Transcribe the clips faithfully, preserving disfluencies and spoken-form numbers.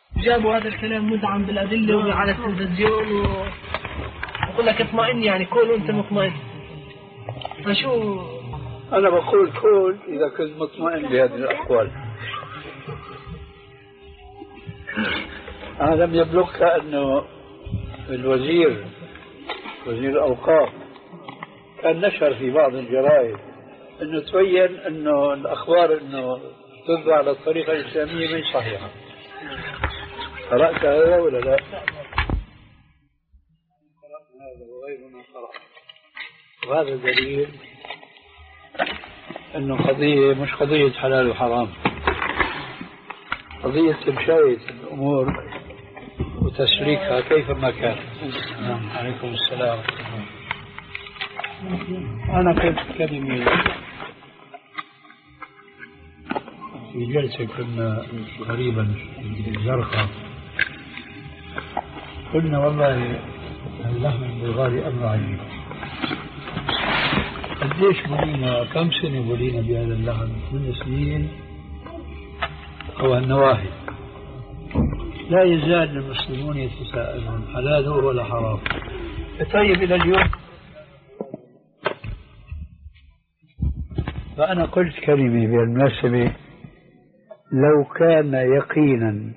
جابوا هذا الكلام مدعم بالأدلة على التلفزيون ويقول لك اطمئن، يعني كل وانت مطمئن. فشو أنا بقول كل إذا كنت مطمئن بهذه الأقوال. أنا لم يبلغك أنه الوزير وزير الأوقاف كان نشر في بعض الجرائد أنه تبين أنه الأخبار أنه تتبع على الطريقة الإسلامية من صحيحة. قرأت هذا ولا لا؟ هذا وغيرنا قرأ. وهذا دليل أنه قضية مش قضية حلال وحرام، قضية تمشية الأمور وتسليكها كيفما كان. نعم. عليكم السلام. أنا كنت كلمة في جلسة كنا قريبا في الزرقاء، قلنا والله اللحم البلغاري أمر عجيب. قديش بولينا، كم سنة بولينا بهذا اللحم؟ من سنين أو النواهي. لا يزال المسلمون يتساءلون حلال ولا حرام. طيب إلى اليوم. فأنا قلت كلمة بالمناسبة، لو كان يقينا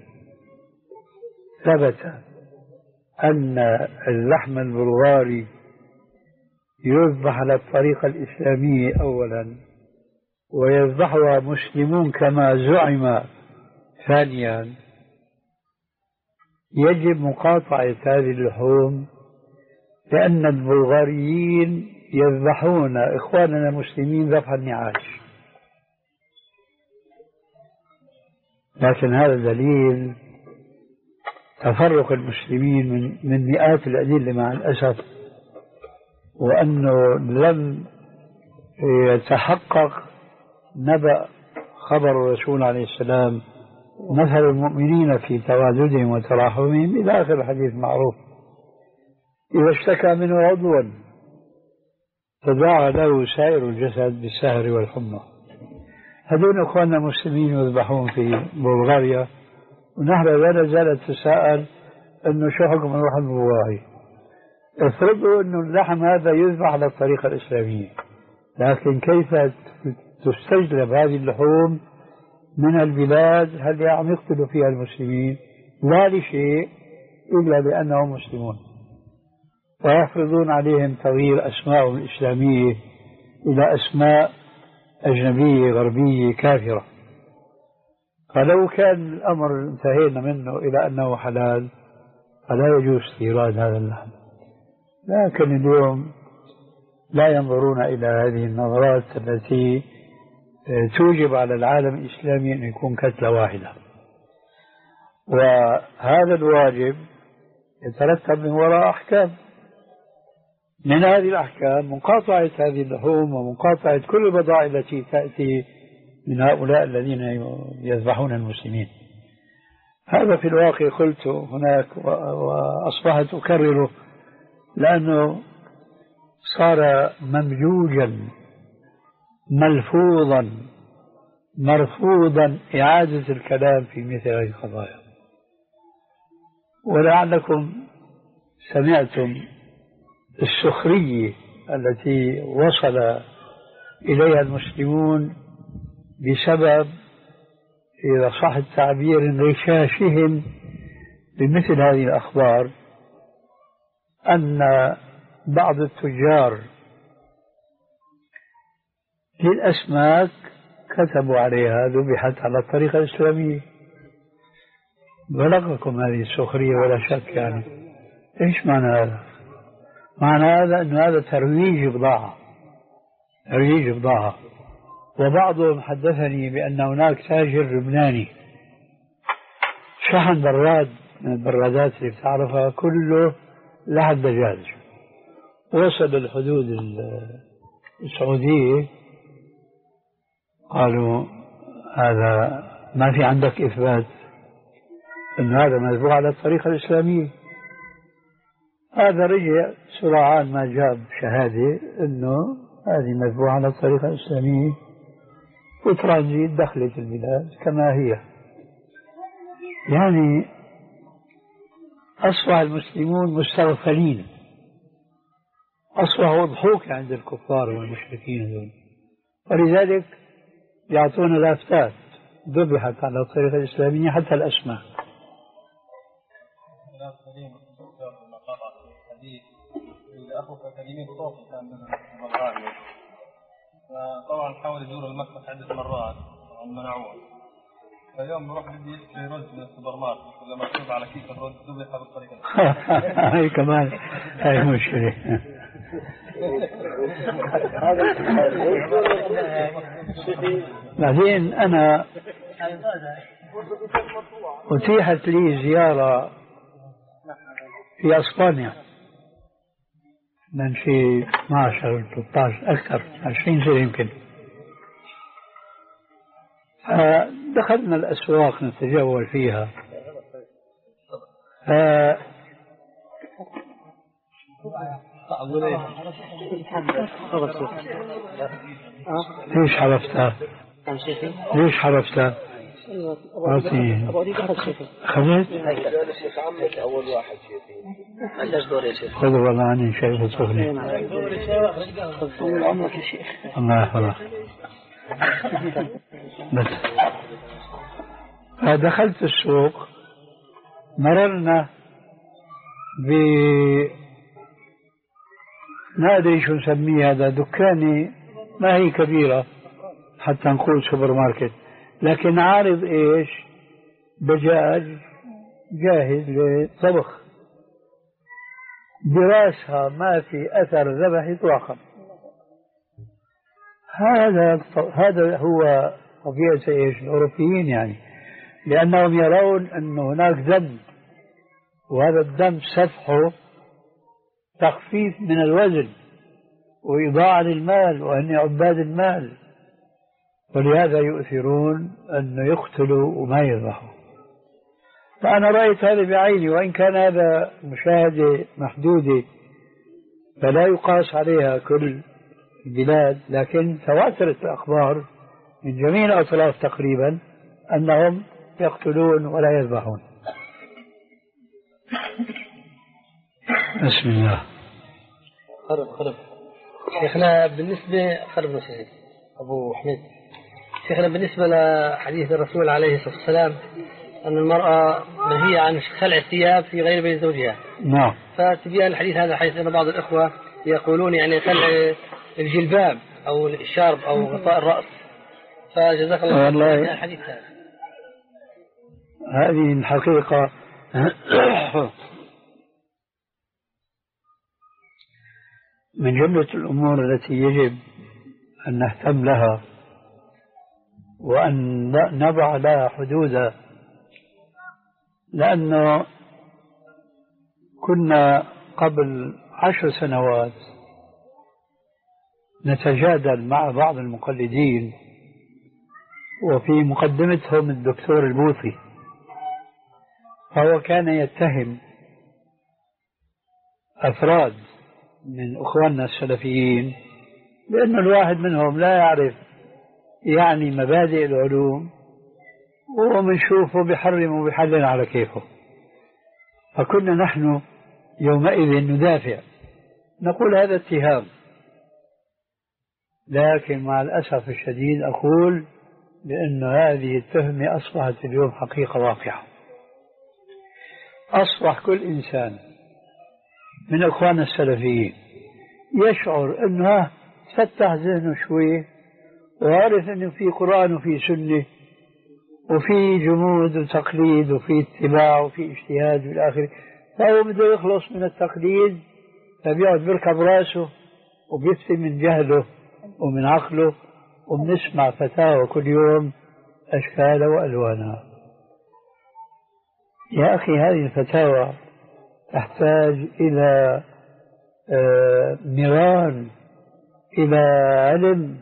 ثبت أن اللحم البلغاري يذبح على الطريقة الإسلامية أولا ويذبحها مسلمون كما زعم ثانيا، يجب مقاطعة هذه اللحوم، لأن البلغاريين يذبحون إخواننا المسلمين ذبح النعاش. لكن هذا دليل تفرق المسلمين من, من مئات الأدلة مع الأسف، وأنه لم يتحقق نبأ خبر الرسول عليه السلام مثل المؤمنين في تواددهم وتراحمهم إلى آخر الحديث معروف. إذا اشتكى منه عضوا تداعى له سائر الجسد بالسهر والحمى. هذول أخواننا المسلمين يذبحون في بلغاريا، ونحن لا نزال نتساءل أنه شو حكم اللحم البلغاري. افرضوا أنه اللحم هذا يذبح على الطريقة الإسلامية، لكن كيف تستجلب هذه اللحوم من البلاد التي عم يقتلوا فيها المسلمين لا لشيء إلا لأنهم مسلمون، ويفرضون عليهم تغيير أسمائهم الإسلامية إلى أسماء أجنبية غربية كافرة. فلو كان الأمر انتهينا منه إلى أنه حلال فلا يجوز استيراد هذا اللحم. لكن اليوم لا ينظرون إلى هذه النظرات التي توجب على العالم الإسلامي أن يكون كتلة واحدة، وهذا الواجب يترتب من وراء أحكام. من هذه الأحكام مقاطعة هذه اللحوم ومقاطعة كل البضائع التي تأتي من هؤلاء الذين يذبحون المسلمين. هذا في الواقع قلت هناك وأصبحت أكرره، لأنه صار ممجوجا ملفوظا مرفوضا إعادة الكلام في مثل هذه القضايا. ولعلكم سمعتم السخرية التي وصل إليها المسلمون بسبب، إذا صح التعبير، رشاشهم بمثل هذه الأخبار، أن بعض التجار للأسماك كتبوا عليها ذبحت على الطريقة الإسلامية. بلغكم هذه السخرية ولا شك. يعني إيش معنى هذا؟ معنى هذا أن هذا ترويج بضاعة، ترويج بضاعة. وبعضهم حدثني بأن هناك تاجر لبناني شحن براد من البرادات اللي بتعرفها كله لحد دجاج، وصل الحدود السعودية، قالوا هذا ما في عندك إثبات أن هذا مذبوح على الطريقة الإسلامية. هذا رجع سرعان ما جاب شهادة أنه هذه مذبوح على الطريقة الإسلامية، وترانزيت دخلت البلاد كما هي. يعني أصبح المسلمون مستغفلين، أصبحوا ضحوك عند الكفار والمشركين دول، ولذلك يعطون لافتات ذبحت على الطريقة الإسلامية حتى الأسماء. فطبعا حاول يزور المكتب عدة مرات منعوه، فاليوم بروح بدي يشتري رز من السوبر ماركت ولا مكتوب على كيس الرز ذبح بالطريقة هاي كمان هاي مشكلة. بعدين أنا أتيحت لي زيارة في أسبانيا من شيء اثنا عشر ثلاثة عشر أكثر عشرين سنة يمكن. فدخلنا الأسواق نتجول فيها، ف... ليش حرفتها؟ ليش حرفتها؟ خذت؟ أول واحد شيخي عندك دور يا شيخ. خذوا والله عني شيء بتصغني. الله يحفظك. بس فدخلت السوق، مررنا ب ما أدري شو نسميه هذا، دكاني ما هي كبيرة حتى نقول سوبر ماركت، لكن عارض إيش؟ دجاج جاهز للطبخ براسها ما في أثر ذبح إطلاقا. هذا هذا هو طبيعة إيش؟ الأوروبيين يعني، لأنهم يرون أن هناك دم، وهذا الدم سفحه تخفيف من الوزن وإضاعة للمال، وأن عباد المال، ولهذا يؤثرون أن يقتلوا وما يذبحوا. فأنا رأيت هذا بعيني، وإن كان هذا مشاهدة محدودة فلا يقاس عليها كل البلاد، لكن تواترت الأخبار من جميع الأطراف تقريبا أنهم يقتلون ولا يذبحون. بسم الله. خرب خرب شيخنا. بالنسبة خرب نسيت أبو حميد. شيخنا بالنسبة لحديث الرسول عليه الصلاة والسلام أن المرأة منهية عن خلع الثياب في غير بيت زوجها. نعم. فتبين الحديث هذا حيث أن بعض الإخوة يقولون يعني خلع الجلباب أو الشارب أو غطاء الرأس، فجزاك الله خير الحديث هذا. هذه الحقيقة من جملة الأمور التي يجب أن نهتم لها وأن نضع لها حدودا، لأنه كنا قبل عشر سنوات نتجادل مع بعض المقلدين، وفي مقدمتهم الدكتور البوطي، فهو كان يتهم أفراد من أخواننا السلفيين لأن الواحد منهم لا يعرف يعني مبادئ العلوم، ومنشوفه بحرم وبحلل على كيفه. فكنا نحن يومئذ ندافع، نقول هذا اتهام، لكن مع الأسف الشديد أقول بأن هذه التهمة أصبحت اليوم حقيقة واقعة. أصبح كل إنسان من أخواننا السلفيين يشعر أنه فتح ذهنه شوي وعرف أنه في قرآن وفي سنة وفي جمود وتقليد وفي اتباع وفي اجتهاد والآخر، فهو بده يخلص من التقليد، فبيقعد بيركب راسه وبيفتي من جهله ومن عقله، وبنسمع فتاوى كل يوم أشكال وألوانها. يا أخي هذه الفتاوى تحتاج إلى مران، إلى علم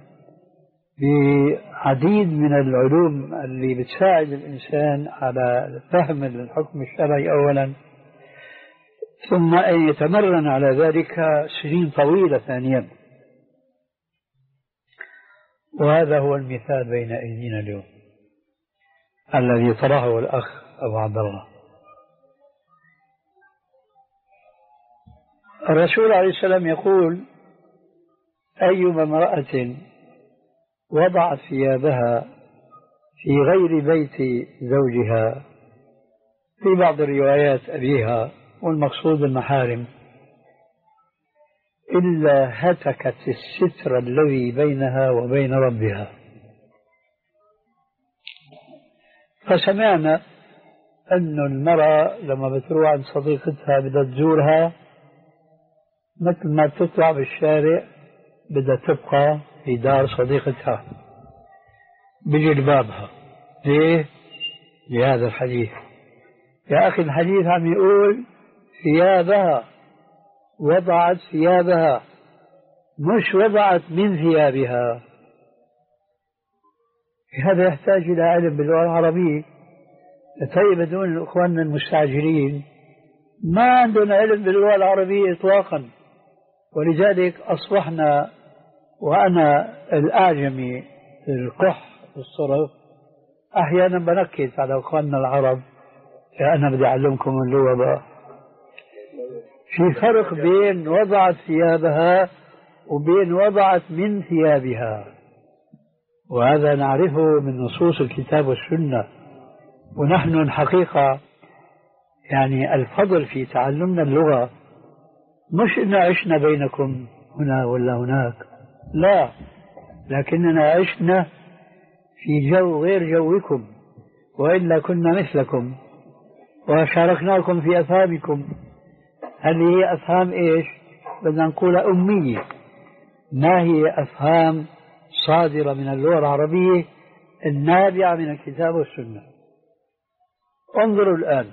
بعديد من العلوم اللي بتساعد الإنسان على فهم الحكم الشرعي أولا، ثم أن يتمرن على ذلك سنين طويلة ثانيا. وهذا هو المثال بين أيدينا اليوم الذي طرحه الأخ أبو عبد الله. الرسول عليه السلام يقول أيما امرأة وضعت ثيابها في غير بيت زوجها، في بعض الروايات أبيها والمقصود المحارم، إلا هتكت الستر الذي بينها وبين ربها. فسمعنا أن المرأة لما بتروح عند صديقتها بدها تزورها مثل ما تطلع بالشارع بدها تبقى في دار صديقتها بجلبابها. ليه؟ لهذا الحديث. يا أخي الحديث عم يقول ثيابها، وضعت ثيابها، مش وضعت من ثيابها. هذا يحتاج إلى علم باللغة العربية. طيب بدون إخواننا المستعجلين ما عندنا علم باللغة العربية إطلاقا، ولذلك أصبحنا وأنا الأعجمي القح الصرف أحيانا بنكت على إخواننا العرب، أنا بدي أعلمكم اللغة بقى. في فرق بين وضعت ثيابها وبين وضعت من ثيابها، وهذا نعرفه من نصوص الكتاب والسنة. ونحن الحقيقة يعني الفضل في تعلمنا اللغة مش إن عشنا بينكم هنا ولا هناك، لا، لكننا عشنا في جو غير جوكم، وإلا كنا مثلكم وشاركناكم في أفهامكم. هذه هي أفهام إيش؟ بدنا نقول أمية، ما هي أفهام صادرة من اللغة العربية النابعة من الكتاب والسنة. انظروا الآن،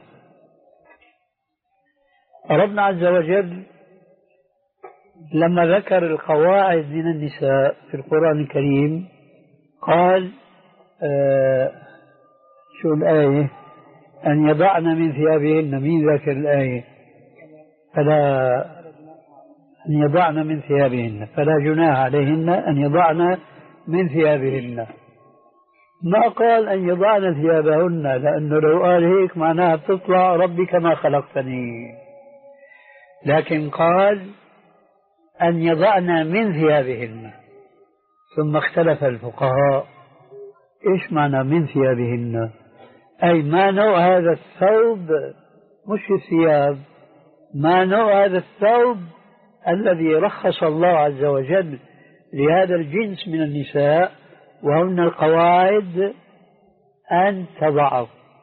ربنا عز وجل لما ذكر القواعد من النساء في القرآن الكريم قال آه شو الآية؟ أن يضعن من ثيابهن. مين ذكر الآية؟ فلا أن يضعن من ثيابهن فلا جناح عليهن أن يضعن من ثيابهن. ما قال أن يضعن ثيابهن، لأنه لو قال هيك معناها تطلع ربي كما خلقتني، لكن قال أن يضعن من ثيابهن. ثم اختلف الفقهاء إيش معنى من ثيابهن؟ أي ما نوع هذا الثوب، مش الثياب، ما نوع هذا الثوب الذي رخص الله عز وجل لهذا الجنس من النساء، وهن القواعد أن تضعه.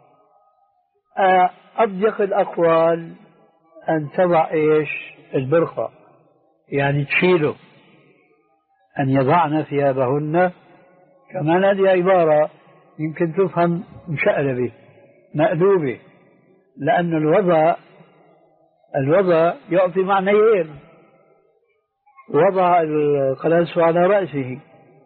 أضيق الأقوال أن تضع إيش؟ البرقع، يعني تشيله. أن يضعن ثيابهن كمان هذه عبارة يمكن تفهم مشقلبة مقلوبة، لأن الوضع الوضع يعطي معنيين. وضع القلاص على رأسه،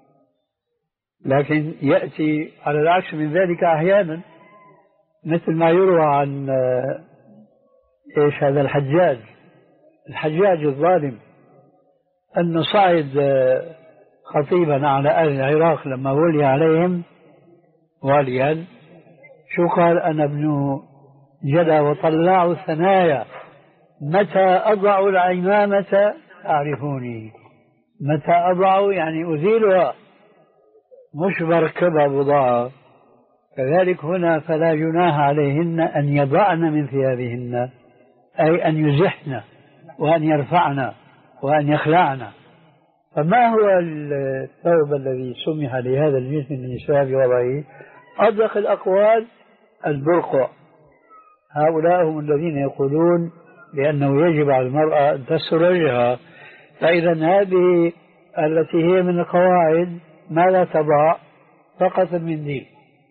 لكن يأتي على العكس من ذلك أحيانا، مثل ما يروى عن إيش هذا الحجاج الحجاج الظالم، أنه صعد خطيبا على أهل العراق لما ولي عليهم واليا، شو قال؟ أنا ابن جدى وطلاع الثنايا، متى أضع العمامة أعرفوني. متى أضع يعني أزيلها، مش بركبها بضاعة. كذلك هنا فلا جناح عليهن أن يضعن من ثيابهن، أي أن يزحن وأن يرفعن وأن يخلعن. فما هو الثوب الذي سمح لهذا الجنس من النساء بوضعه؟ أضيق الأقوال البرقع. هؤلاء هم الذين يقولون بأنه يجب على المرأة أن تستر وجهها. فإذا هذه التي هي من القواعد ما لا تضع فقط المنديل.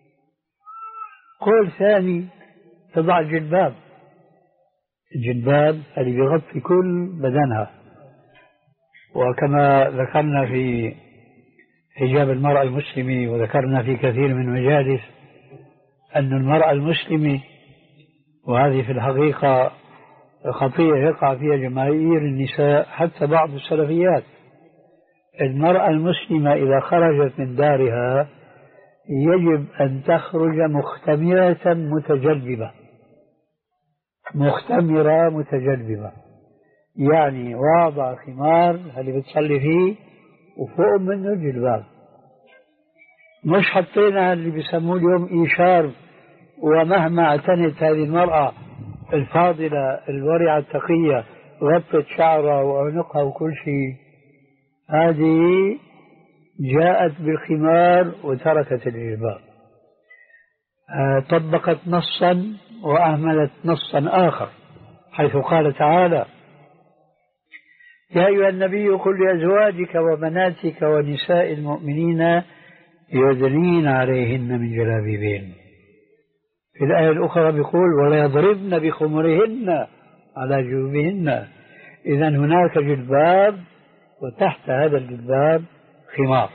قول ثاني تضع الجلباب. الجلباب اللي بيغطي كل بدنها، وكما ذكرنا في حجاب المرأة المسلمة وذكرنا في كثير من مجالس أن المرأة المسلمة، وهذه في الحقيقة خطيئة يقع فيها جماهير النساء حتى بعض السلفيات، المرأة المسلمة إذا خرجت من دارها يجب أن تخرج مختمرة متجلبة. مختمرة متجلبة يعني واضع خمار اللي بتصلي فيه وفوق منه الجلباب، مش حطينا اللي بيسموه اليوم إيشار. ومهما اعتنت هذه المرأة الفاضلة الورعة التقية غطت شعرها وعنقها وكل شيء، هذه جاءت بالخمار وتركت الجلباب، طبقت نصا وأهملت نصا آخر، حيث قال تعالى: يا أيها النبي قل لأزواجك وبناتك ونساء المؤمنين يدنين عليهن من جلابيبهن. في الآية الأخرى بيقول: ولا يضربن بخمرهن على جيوبهن. إذن هناك جلباب وتحت هذا الجلباب خمار.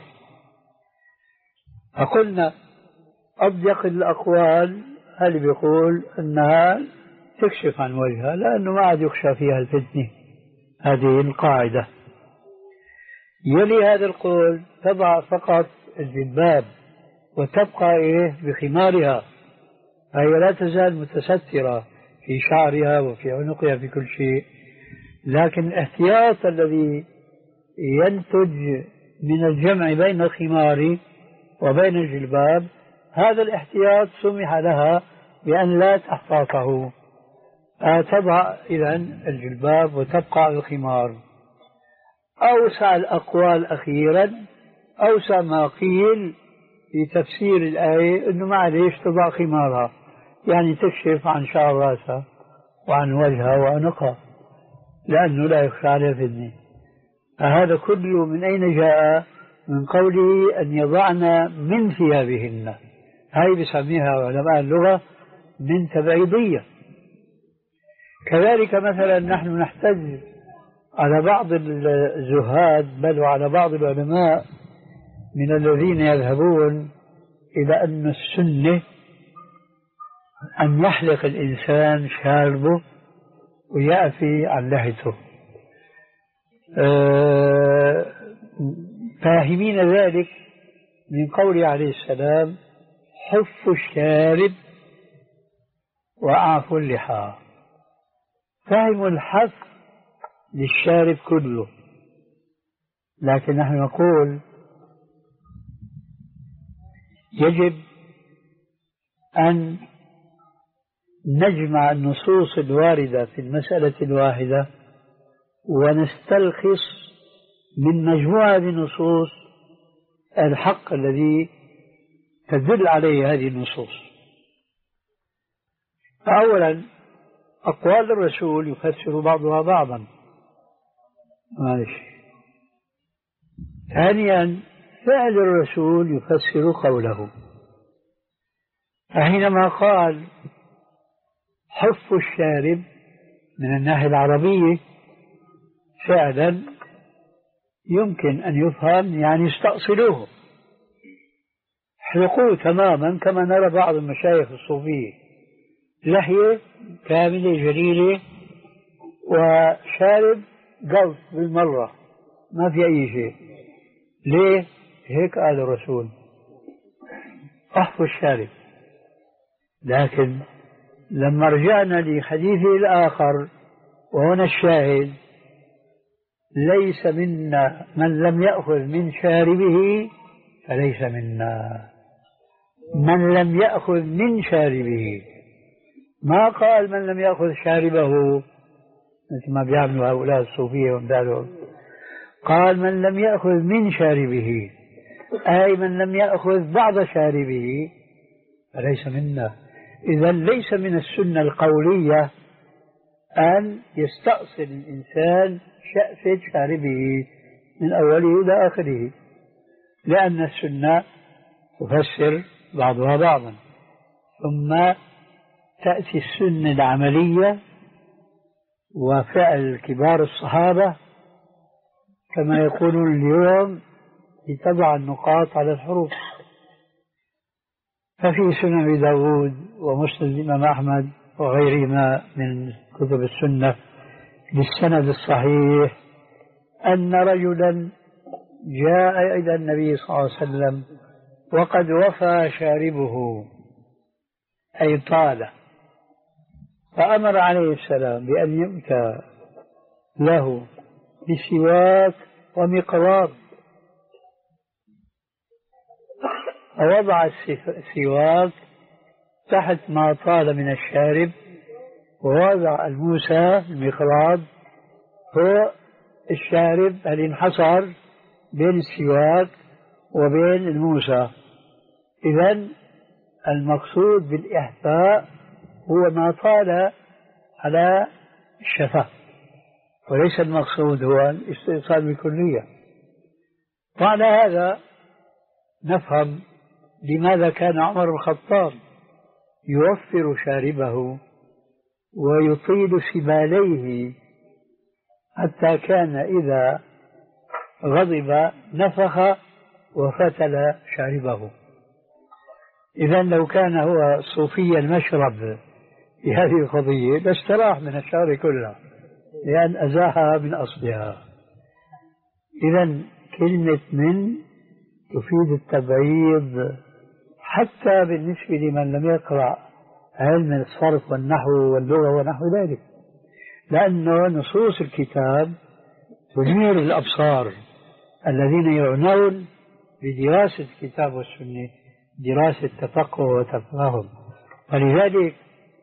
فقلنا أضيق الأقوال هل بيقول أنها تكشف عن وجهها لأنه ما عاد يخشى فيها الفتنة، هذه القاعدة. يلي هذا القول تضع فقط الجلباب وتبقى إيه بخمارها، هي لا تزال متسترة في شعرها وفي عنقها في كل شيء، لكن الاحتياط الذي ينتج من الجمع بين الخمار وبين الجلباب، هذا الاحتياط سمح لها بأن لا تحتاطه، تضع إذن الجلباب وتبقى الخمار. أوسع الأقوال أخيرا، أوسع ما قيل في تفسير الآية أنه معليش تضع خمارها، يعني تكشف عن شعر رأسها وعن وجهها وعنقها لأنه لا يخشى عليها فتنة. هذا كله من أين جاء؟ من قوله أن يضعن من ثيابهن، هاي بسميها علماء اللغة من تبعيضية. كذلك مثلا نحن نحتج على بعض الزهاد بل وعلى بعض العلماء من الذين يذهبون إلى أن السنة أن يحلق الإنسان شاربه ويأفي عن لحيته، أه فاهمين ذلك من قوله عليه السلام: حف الشارب وأعفوا اللحى. فهم الحف للشارب كله، لكن نحن نقول يجب أن نجمع النصوص الواردة في المسألة الواحدة ونستلخص من مجموعة النصوص الحق الذي تدل عليه هذه النصوص. فأولا أقوال الرسول يفسر بعضها بعضا، ماشي. ثانيا فعل الرسول يفسر قوله، فحينما قال حف الشارب من الناحية العربية فعلا يمكن أن يفهم يعني استأصلوه، احلقوه تماما كما نرى بعض المشايخ الصوفية، لحية كاملة جليلة وشارب قلط بالمرة ما في أي شيء. ليه؟ هيك قال الرسول أحفوا الشارب. لكن لما رجعنا لحديثه الآخر وهنا الشاهد: ليس منا من لم يأخذ من شاربه فليس منا، من لم يأخذ من شاربه، ما قال من لم يأخذ شاربه مثل ما بيعملوا هؤلاء الصوفية وامثالهم، قال من لم يأخذ من شاربه، أي من لم يأخذ بعض شاربه فليس منا. إذا ليس من السنة القولية أن يستأصل الإنسان شأفة شاربه من أوله إلى آخره، لأن السنة تفسر بعضها بعضا. ثم تأتي السنة العملية وفعل كبار الصحابة كما يقولون اليوم لتضع النقاط على الحروف. ففي سنن أبي داود ومسند الإمام أحمد وغيرهما من كتب السنة بالسند الصحيح أن رجلا جاء إلى النبي صلى الله عليه وسلم وقد وفى شاربه أي طال، فأمر عليه السلام بأن يؤتى له بسواك ومقراض، فوضع السواك تحت ما طال من الشارب، ووضع الموسى المقراض فوق الشارب اللي انحصر بين السواك وبين الموسى. إذن المقصود بالإحفاء هو ما طال على الشفة، وليس المقصود هو الاستئصال بالكلية. وعلى هذا نفهم لماذا كان عمر بن الخطاب يوفر شاربه ويطيل سباليه، حتى كان إذا غضب نفخ وفتل شاربه. إذا لو كان هو صوفي المشرب في هذه القضية لاستراح من الشر كلها، لأن أزاحها من أصلها. إذا كلمة من تفيد التبعيض حتى بالنسبة لمن لم يقرأ علم الصرف والنحو واللغة ونحو ذلك، لأنه نصوص الكتاب تنير الأبصار الذين يعنون بدراسة الكتاب والسنة دراسة تفقه وتفاهم. ولذلك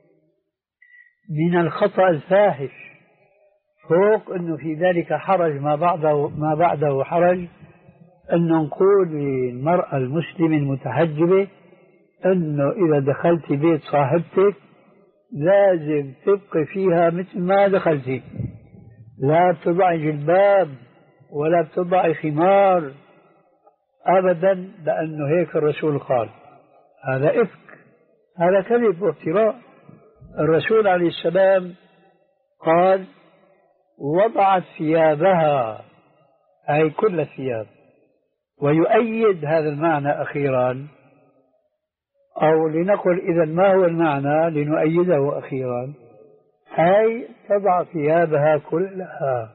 من الخطأ الفاحش فوق أنه في ذلك حرج ما بعده ما بعده حرج أن نقول للمرأة المسلمة المتحجبة أنه إذا دخلت بيت صاحبتك لازم تبقي فيها مثل ما دخلتي، لا بتضعي جلباب ولا بتضعي خمار أبدا، لأنه هيك الرسول قال. هذا إفك، هذا كذب وافتراء. الرسول عليه السلام قال وضعت ثيابها، أي كل الثياب. ويؤيد هذا المعنى أخيرا، أو لنقل إذا ما هو المعنى لنؤيده أخيرا، أي تضع ثيابها كلها،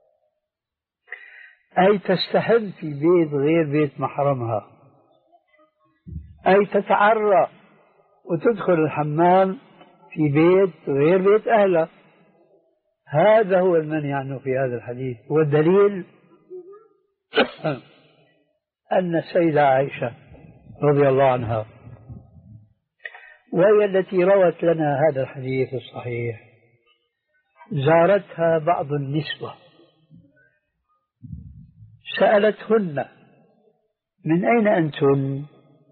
أي تستحم في بيت غير بيت محرمها، أي تتعرى وتدخل الحمام في بيت غير بيت أهلها. هذا هو المنهي عنه في هذا الحديث. والدليل أن السيدة عائشة رضي الله عنها، وهي التي روت لنا هذا الحديث الصحيح، زارتها بعض النسوة سألتهن من أين أنتن؟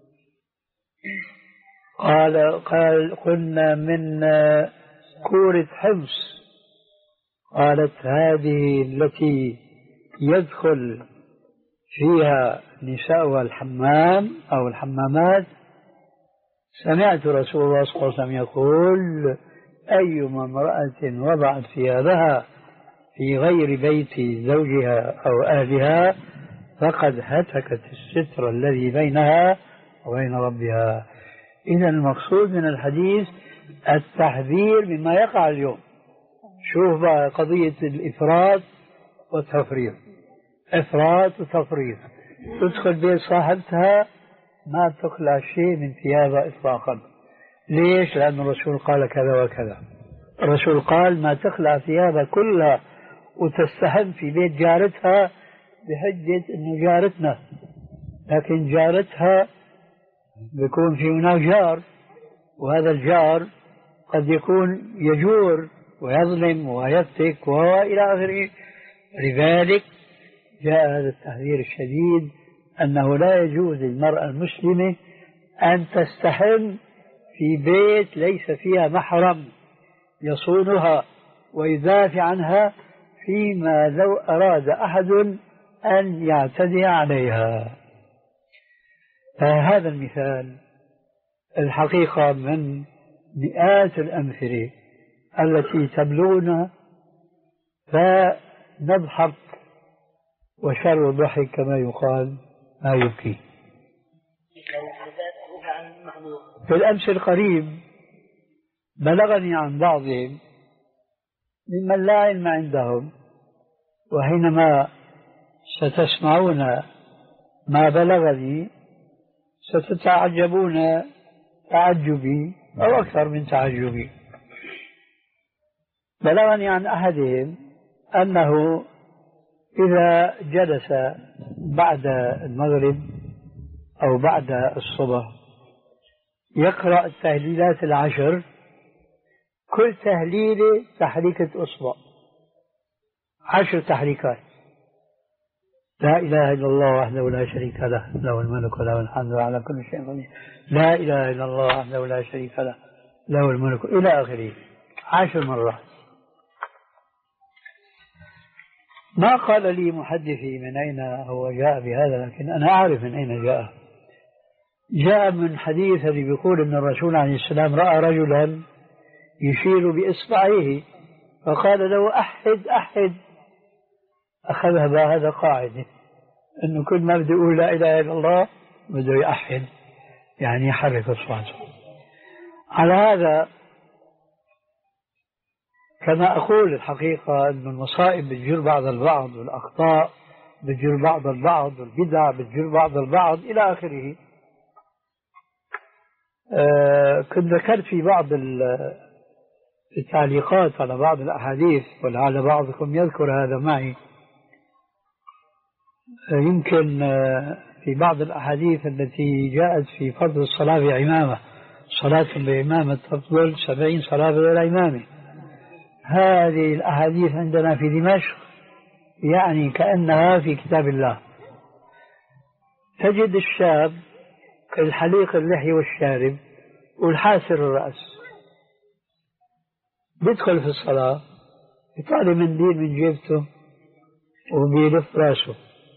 قال قال قلنا من كورة حمص. قالت هذه التي يدخل فيها نساء الحمام أو الحمامات، سمعت رسول الله صلى الله عليه وسلم يقول أيما امرأة وضعت ثيابها في غير بيت زوجها أو أهلها فقد هتكت الستر الذي بينها وبين ربها. إذا المقصود من الحديث التحذير مما يقع اليوم. شوف بقى قضية الإفراط والتفريط، إفراط وتفريط. تدخل بيت صاحبتها ما تخلع شيء من ثيابها إطلاقا. ليش؟ لأن الرسول قال كذا وكذا. الرسول قال ما تخلع ثيابها كلها وتستحم في بيت جارتها بحجة أنه جارتنا، لكن جارتها بيكون في هناك جار، وهذا الجار قد يكون يجور ويظلم ويفتك وإلى آخره. لذلك جاء هذا التحذير الشديد أنه لا يجوز للمرأة المسلمة أن تستحم في بيت ليس فيها محرم يصونها ويدافع عنها، فيما لو أراد أحد أن يعتدي عليها. فهذا المثال الحقيقة من مئات الأمثلة التي تبلغنا فنضحك، وشر الضحك كما يقال ما يبكي. في الأمس القريب بلغني عن بعضهم ممن لا علم عندهم، وحينما ستسمعون ما بلغني ستتعجبون تعجبي أو أكثر من تعجبي. بلغني عن أحدهم أنه إذا جلس بعد المغرب أو بعد الصبح يقرأ التهليلات العشر، كل تهليلة تحريكة أصبع، عشر تحريكات. لا إله إلا الله وحده لا شريك له، له الملك وله الحمد على كل شيء قدير. لا إله إلا الله وحده لا شريك له، له الملك، إلى آخره، عشر مرات. ما قال لي محدثي من أين هو جاء بهذا، لكن أنا أعرف من أين جاء. جاء من حديث اللي بيقول أن الرسول عليه السلام رأى رجلا يشير بإصبعيه فقال له أحد أحد، أخذها بهذا قاعدة أنه كل ما بده يقول لا إله إلا الله بده يأحد، يعني يحرك أصبعه. على هذا كما أقول الحقيقة أن المصائب بتجر بعض البعض، والأخطاء بتجر بعض البعض، والبدع بتجر بعض البعض إلى آخره. آه كنت ذكرت في بعض التعليقات على بعض الأحاديث، ولعل بعضكم يذكر هذا معي. آه يمكن آه في بعض الأحاديث التي جاءت في فضل الصلاة بعمامة، صلاة بعمامة تفضل سبعين صلاة بغير إمامة. هذه الأحاديث عندنا في دمشق يعني كأنها في كتاب الله. تجد الشاب الحليق اللحية والشارب والحاسر الرأس بيدخل في الصلاة يطالع منديل من جيبته وبيلف راسه.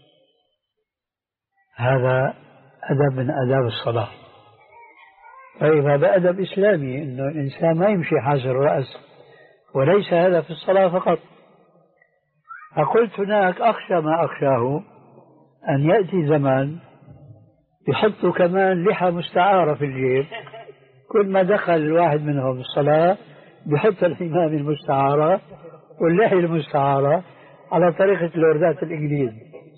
هذا أدب من آداب الصلاة. طيب هذا أدب إسلامي، إنه الإنسان ما يمشي حاسر الرأس، وليس هذا في الصلاة فقط. فقلت هناك أخشى ما أخشاه أن يأتي زمان يحطوا كمان لحى مستعارة في الجيب، كل ما دخل الواحد منهم الصلاة بيحط الحمام المستعارة واللحية المستعارة على طريقة الوردات الإنجليز.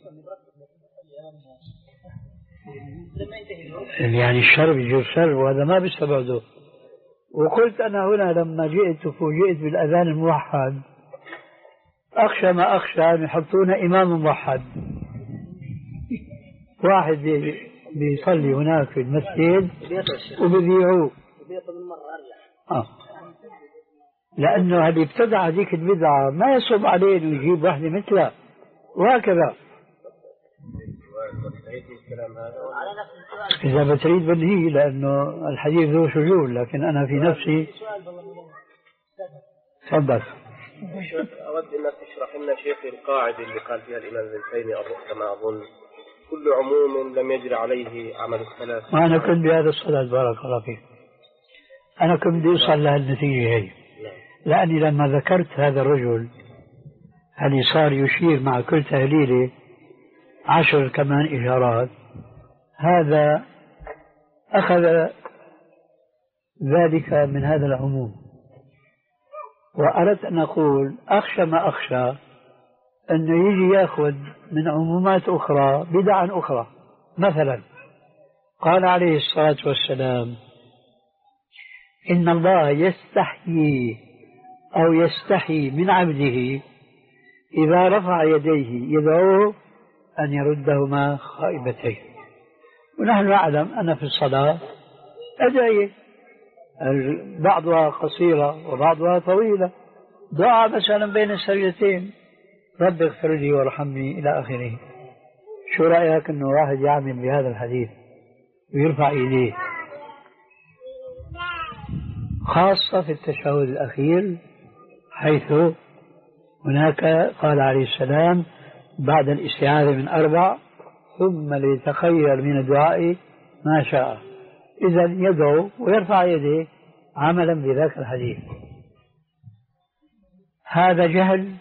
يعني الشر بيجيب شر، وهذا ما بيستبعده. وقلت أنا هنا لما جئت فوجئت بالأذان الموحد أخشى ما أخشى أن يحطون إمام موحد، واحد بيصلي هناك في المسجد وبيذيعوه. آه. لأنه اللي ابتدع هذيك البدعة ما يصب عليه إنه يجيب واحدة مثله، وهكذا. إذا بتريد بنهي لأنه الحديث ذو شجون، لكن أنا في نفسي. تفضل. أود أن تشرح لنا شيخ القاعدة اللي قال فيها الإمام ابن تيمية كما أظن كل عموم لم يجري عليه عمل الثلاث. وأنا كنت بهذا الصلاة بارك الله فيك، أنا كنت بدي أوصل لهالنتيجة هي، لأني لما ذكرت هذا الرجل اللي صار يشير مع كل تهليلة عشر كمان إشارات، هذا أخذ ذلك من هذا العموم. وأردت أن أقول أخشى ما أخشى أنه يجي يأخذ من عمومات أخرى بدعا أخرى. مثلا قال عليه الصلاة والسلام إن الله يستحيي أو يستحي من عبده إذا رفع يديه يدعوه أن يردهما خائبتين. ونحن نعلم أن في الصلاة أدعية بعضها قصيرة وبعضها طويلة، دعاء مثلا بين السجدتين رب اغفر لي وارحمني إلى آخره. شو رأيك أنه واحد يعمل بهذا الحديث ويرفع إيديه، خاصة في التشهد الأخير، حيث هناك قال عليه السلام بعد الاستعاذة من أربع ثم ليتخير من الدعاء ما شاء. إذا يدعو ويرفع يديه عملا بذاك الحديث. هذا جهل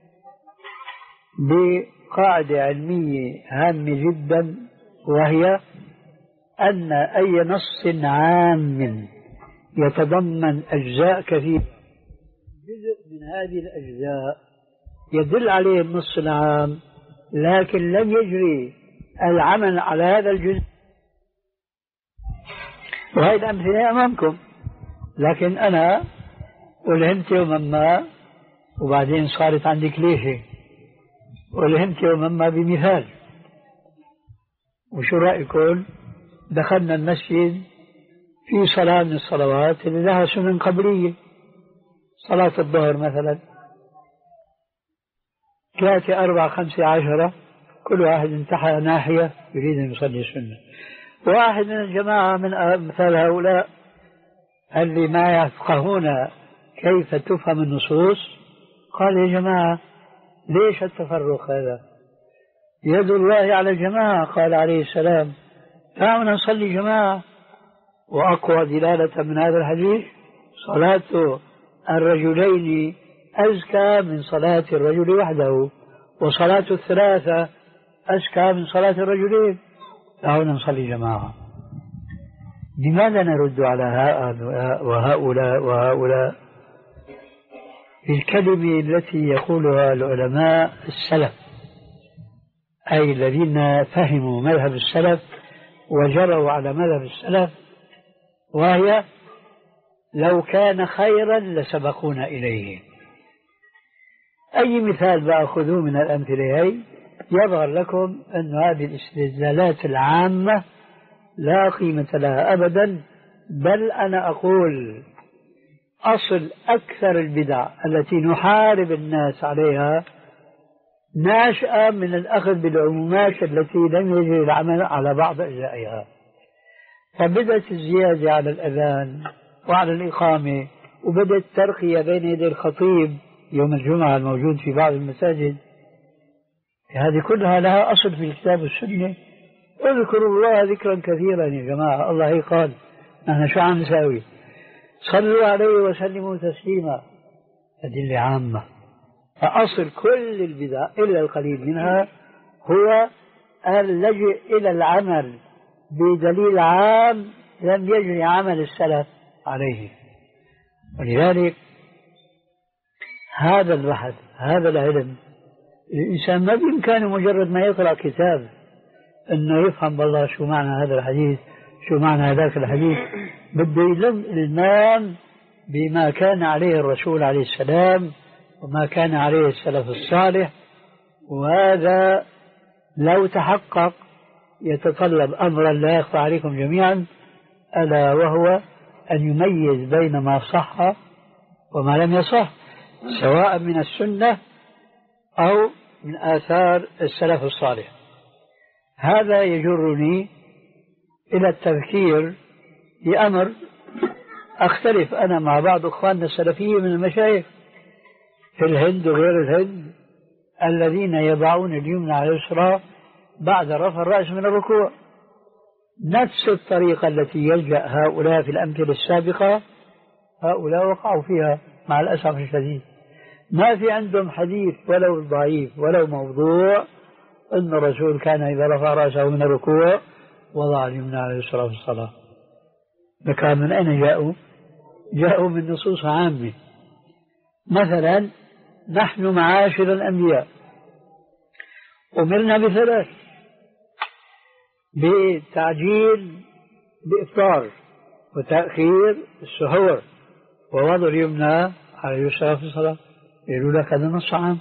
بقاعدة علمية هامة جدا، وهي أن أي نص عام يتضمن أجزاء كثيرة، جزء من هذه الأجزاء يدل عليه النص العام لكن لم يجري العمل على هذا الجزء. وهذه الأمثلة أمامكم، لكن أنا ألهمت يوما ما وبعدين صارت عندك ليشة ولهمت يوما ما بمثال. وشو رأيكم دخلنا المسجد في صلاة من الصلوات اللي لها سنن قبلية، صلاة الظهر مثلا، ثلاثة أربعة خمسة عشرة، كل واحد انتحى ناحية يريد أن يصلي السنة. واحد من الجماعة من مثال هؤلاء اللي ما يفقهون كيف تفهم النصوص قال يا جماعة ليش التفرق هذا؟ يد الله على الجماعة، قال عليه السلام تعالوا نصلي جماعة. وأقوى دلالة من هذا الحديث صلاة الرجلين أزكى من صلاة الرجل وحده، وصلاة الثلاثة أزكى من صلاة الرجلين. تعالوا نصلي جماعة. لماذا نرد على هؤلاء وهؤلاء وهؤلاء بالكلمة التي يقولها العلماء السلف، أي الذين فهموا مذهب السلف وجروا على مذهب السلف، وهي لو كان خيرا لسبقونا إليه. أي مثال بأخذوه من الأمثلة هي يظهر لكم أن هذه الاستدلالات العامة لا قيمة لها أبدا، بل أنا أقول أصل أكثر البدع التي نحارب الناس عليها ناشئة من الأخذ بالعمومات التي لم يجري العمل على بعض أجزائها. فبدأت الزيادة على الأذان وعلى الإقامة، وبدأت الترقية بين يدي الخطيب يوم الجمعة الموجود في بعض المساجد. هذه كلها لها أصل في الكتاب والسنة. اذكروا الله ذكرا كثيرا يا جماعة، الله قال نحن شو عم نساوي؟ صلوا عليه وسلموا تسليما. أدلة عامة. فأصل كل البدع إلا القليل منها هو اللجئ إلى العمل بدليل عام لم يجري عمل السلف عليه. ولذلك هذا البحث، هذا العلم، الإنسان ما بإمكانه مجرد ما يقرأ كتاب أنه يفهم والله شو معنى هذا الحديث، شو معنى هذاك الحديث. بده يلم المام بما كان عليه الرسول عليه السلام وما كان عليه السلف الصالح. وهذا لو تحقق يتطلب أمرا لا يخفى عليكم جميعا، ألا وهو أن يميز بين ما صح وما لم يصح، سواء من السنة أو من آثار السلف الصالح. هذا يجرني إلى التفكير بأمر أختلف أنا مع بعض أخواننا السلفيين من المشايخ في الهند وغير الهند الذين يضعون اليمنى على اليسرى بعد رفع الرأس من الركوع. نفس الطريقة التي يلجأ هؤلاء في الأمثلة السابقة هؤلاء وقعوا فيها مع الأسف الشديد. ما في عندهم حديث ولو ضعيف ولو موضوع أن الرسول كان إذا رفع رأسه من الركوع وضع اليمنى على اليسرى في الصلاة. لكن من أين جاءوا؟ جاءوا من نصوص عامة. مثلا نحن معاشر الأنبياء أمرنا بثلاث: بتعجيل بإفطار، وتأخير السحور، ووضع اليمنى على اليسرى في الصلاة. يقولوا لك هذا نص عام،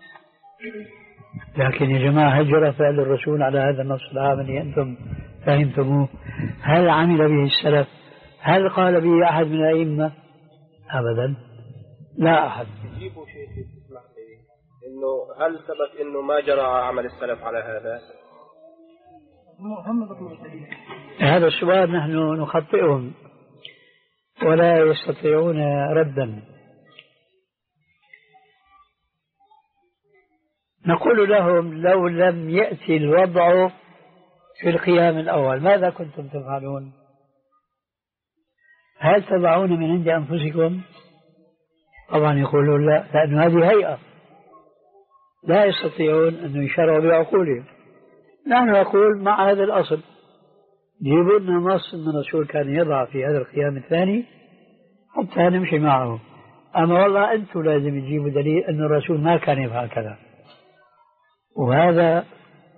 لكن يا جماعة هل جرى فعل الرسول على هذا النص العام اللي أنتم فهمتموه؟ هل عمل به السلف؟ هل قال به أحد من الأئمة؟ أبدا، لا أحد. يجيبوا شيء تسمح لي إنه هل ثبت إنه ما جرى عمل السلف على هذا؟ هذا السؤال نحن نخطئهم ولا يستطيعون ردا. نقول لهم لو لم يأتي الوضع في القيام الأول ماذا كنتم تفعلون؟ هل تضعون من عند أنفسكم؟ طبعا يقولون لا، لأن هذه هيئة لا يستطيعون أن يشرعوا بعقولهم. نحن نقول مع هذا الأصل جيبوا لنا نص أن الرسول كان يضع في هذا القيام الثاني حتى نمشي معه. أما والله أنتم لازم تجيبوا دليل أن الرسول ما كان يفعل كذا. وهذا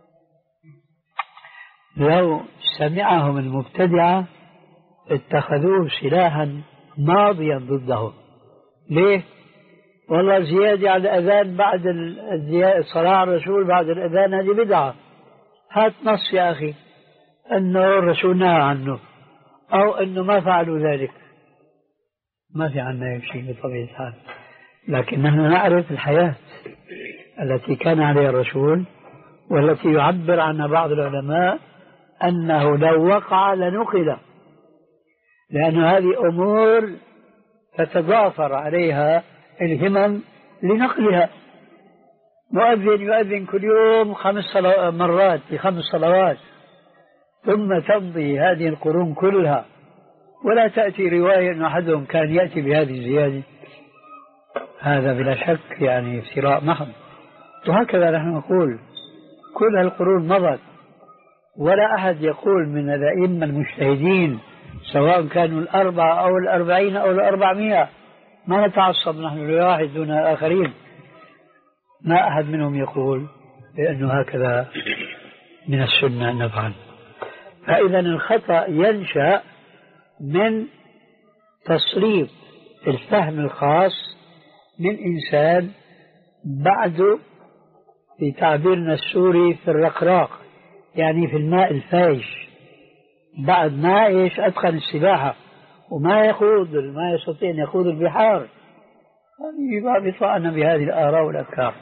لو سمعهم المبتدعة اتخذوه سلاحا ماضيا ضدهم. ليه؟ والله زيادة على الأذان بعد الصلاة على الرسول بعد الأذان هذه بدعة. هات نص يا أخي أنه الرسول نهى عنه أو أنه ما فعلوا ذلك. ما في عنا شيء بطبيعة الحال، لكن نحن نعرف الحياة التي كان عليها الرسول والتي يعبر عنها بعض العلماء أنه لو وقع لنقل، لأن هذه أمور تتضافر عليها الهمم لنقلها. مؤذن يؤذن كل يوم خمس مرات بخمس صلوات، ثم تمضي هذه القرون كلها ولا تأتي رواية أن أحدهم كان يأتي بهذه الزيادة. هذا بلا شك يعني افتراء محض. وهكذا نحن نقول كل القرون مضت، ولا أحد يقول من الأئمة المجتهدين سواء كانوا الأربعة أو الأربعين أو الأربعمائة، ما نتعصب نحن لواحد دون الآخرين، ما أحد منهم يقول بأنه هكذا من السنة أن نفعل. فإذا الخطأ ينشأ من تصريف الفهم الخاص من إنسان بعده في تعبيرنا السوري في الرقراق، يعني في الماء الفايش، بعد ما إيش أتقن السباحة وما يخوض ما يستطيع أن يخوض البحار، هذه بيطلعنا بهذه الآراء والأفكار.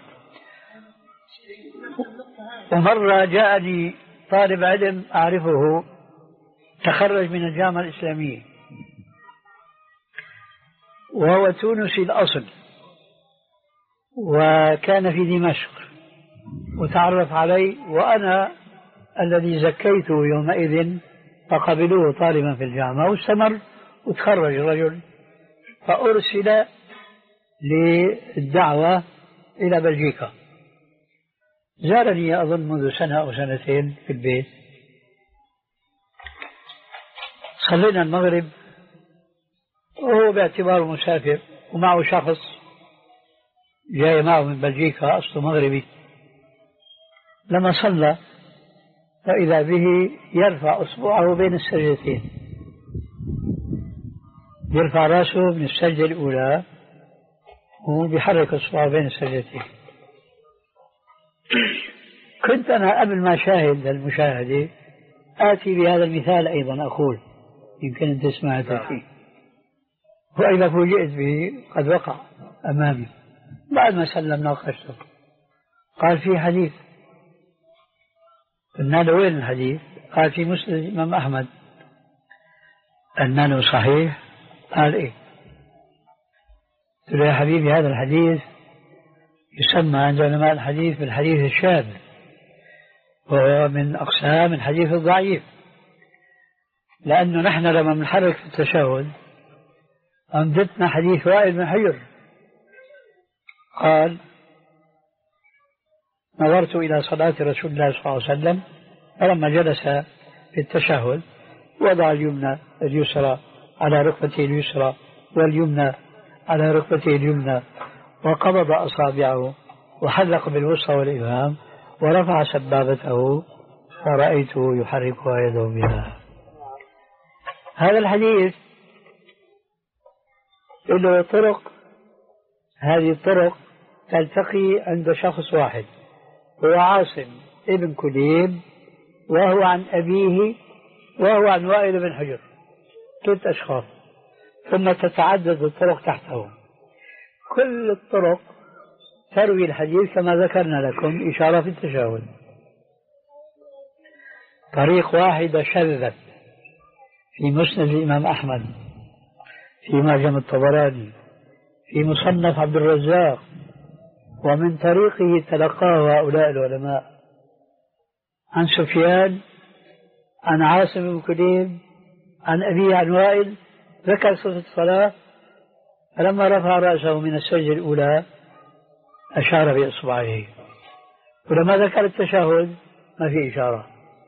ومرة جاءني طالب علم أعرفه تخرج من الجامعة الإسلامية وهو تونسي الأصل، وكان في دمشق وتعرف علي، وأنا الذي زكيته يومئذ فقبلوه طالبا في الجامعة واستمر وتخرج الرجل، فأرسل للدعوة إلى بلجيكا. زارني أظن منذ سنة أو سنتين في البيت، صلينا المغرب وهو باعتباره مسافر ومعه شخص جاي معه من بلجيكا أصله مغربي. لما صلى فإذا به يرفع أصبعه بين السجدتين، يرفع رأسه من السجدة الأولى وبيحرك أصبعه بين السجدتين. كنت أنا قبل ما أشاهد المشاهدة آتي بهذا المثال أيضا أقول يمكن أن تسمع فيه، وإذا فوجئت به قد وقع أمامي. بعد ما سلم ناقشته قال في حديث، قلنا له وين الحديث؟ قال في مسند الإمام أحمد. قلنا له صحيح؟ قال إيه. قلت له يا حبيبي هذا الحديث يسمى عند علماء الحديث بالحديث الشاذ، وهو من أقسام الحديث الضعيف، لأنه نحن لما نحرك في التشهد أمدتنا حديث وائل بن حجر قال نظرت إلى صلاة رسول الله صلى الله عليه وسلم فلما جلس في التشهد وضع اليمنى اليسرى على ركبته اليسرى واليمنى على ركبته اليمنى وقبض أصابعه وحلق بالوسطى والإبهام ورفع سبابته ورأيته يحركها يده بها. هذا الحديث له طرق، هذه الطرق تلتقي عند شخص واحد هو عاصم ابن كليب، وهو عن أبيه وهو عن وائل بن حجر، ثلاث أشخاص، ثم تتعدد الطرق تحته. كل الطرق تروي الحديث كما ذكرنا لكم إشارة في التشهد. طريق واحدة شذت في مسند الإمام أحمد، في معجم الطبراني، في مصنف عبد الرزاق، ومن طريقه تلقاه هؤلاء العلماء عن سفيان عن عاصم بن كليب عن أبيه عن وائل، ذكر صفة الصلاة فلما رفع رأسه من السجدة الأولى أشار بإصبعه، ولما ذكر التشهد ما في إشارة.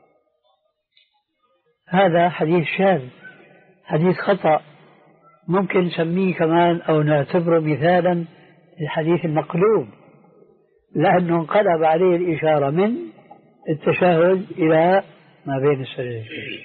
هذا حديث شاذ، حديث خطأ، ممكن نسميه كمان أو نعتبره مثالا للحديث المقلوب، لأنه انقلب عليه الإشارة من التشهد إلى ما بين السجدتين.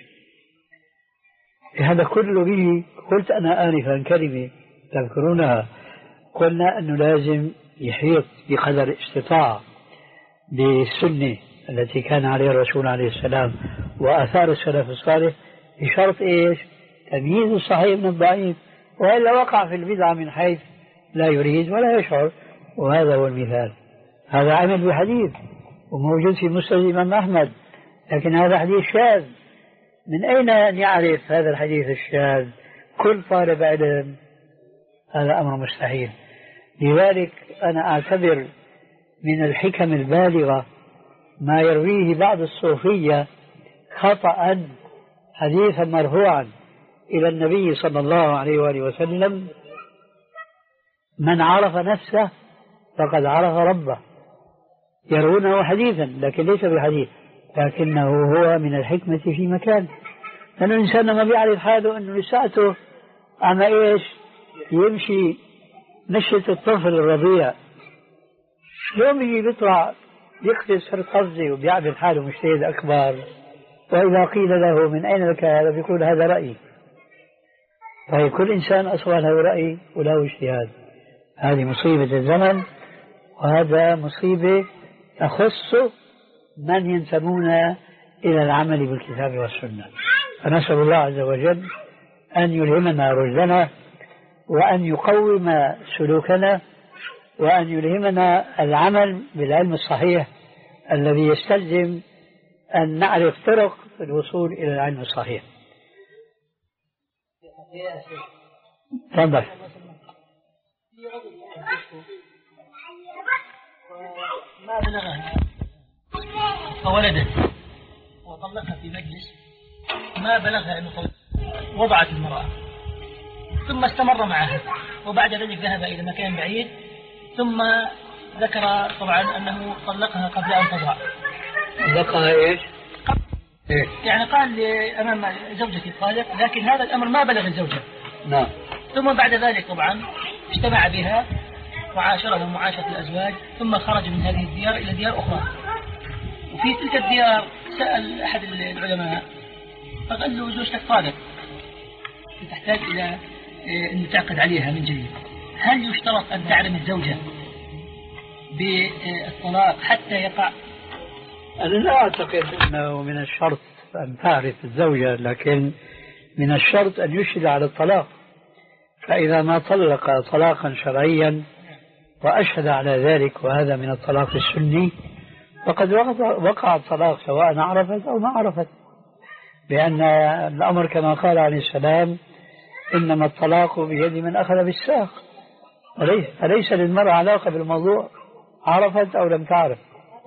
هذا كله به قلت أنا آنفا كلمة تذكرونها، قلنا أنه لازم يحيط بقدر استطاعة بالسنة التي كان عليها الرسول عليه السلام وآثار السلف الصالح، بشرط إيش؟ تمييز الصحيح من الضعيف، وإلا وقع في البدعة من حيث لا يريد ولا يشعر. وهذا هو المثال. هذا عمل بحديث وموجود في مسند الإمام أحمد، لكن هذا حديث شاذ. من أين أن يعرف هذا الحديث الشاذ كل طالب علم؟ هذا أمر مستحيل. لذلك أنا أعتبر من الحكم البالغة ما يرويه بعض الصوفية خطأ حديثا مرفوعا إلى النبي صلى الله عليه وآله وسلم: من عرف نفسه فقد عرف ربه. يرونه حديثا لكن ليس بحديث، لكنه هو من الحكمة في مكان. لأن الإنسان ما بيعرف حاله أنه لساعته عم إيش يمشي مشية الطفل الرضيع، يوم يجي بيطلع يقفز في القفزة وبيعمل حاله مجتهد أكبر، وإذا قيل له من أين لك هذا بيقول هذا رأيي. طيب كل إنسان أصلا له رأي وله اجتهاد. هذه مصيبة الزمن، وهذا مصيبة تخص من ينتمون إلى العمل بالكتاب والسنة. فنسأل الله عز وجل أن يلهمنا رشدنا، وأن يقوم سلوكنا، وأن يلهمنا العمل بالعلم الصحيح الذي يستلزم أن نعرف طرق الوصول إلى العلم الصحيح. تفضل. ما بلغها فولدت وطلقها في مجلس، ما بلغها أنه وضعت المرأة، ثم استمر معها، وبعد ذلك ذهب إلى مكان بعيد، ثم ذكر طبعا أنه طلقها قبل أن تضع. طلقها إيش؟ إيه؟ يعني قال أمام زوجتي طالق، لكن هذا الأمر ما بلغ الزوجة. نعم. ثم بعد ذلك طبعا اجتمع بها وعاشرها معاشرة الأزواج، ثم خرج من هذه الديار إلى ديار أخرى. وفي تلك الديار سأل أحد العلماء فقال له زوجتك طالق، تحتاج إلى أن تعقد عليها من جديد. هل يشترط أن تعلم الزوجة بالطلاق حتى يقع؟ أنا لا أعتقد أنه من الشرط أن تعرف الزوجة، لكن من الشرط أن يشهد على الطلاق. فإذا ما طلق طلاقا شرعيا وأشهد على ذلك، وهذا من الطلاق السني، فقد وقع الطلاق سواء عرفت أو ما عرفت، لأن الأمر كما قال عليه السلام: إنما الطلاق بيد من أخذ بالساق. أليس للمرأة علاقة بالموضوع عرفت أو لم تعرف؟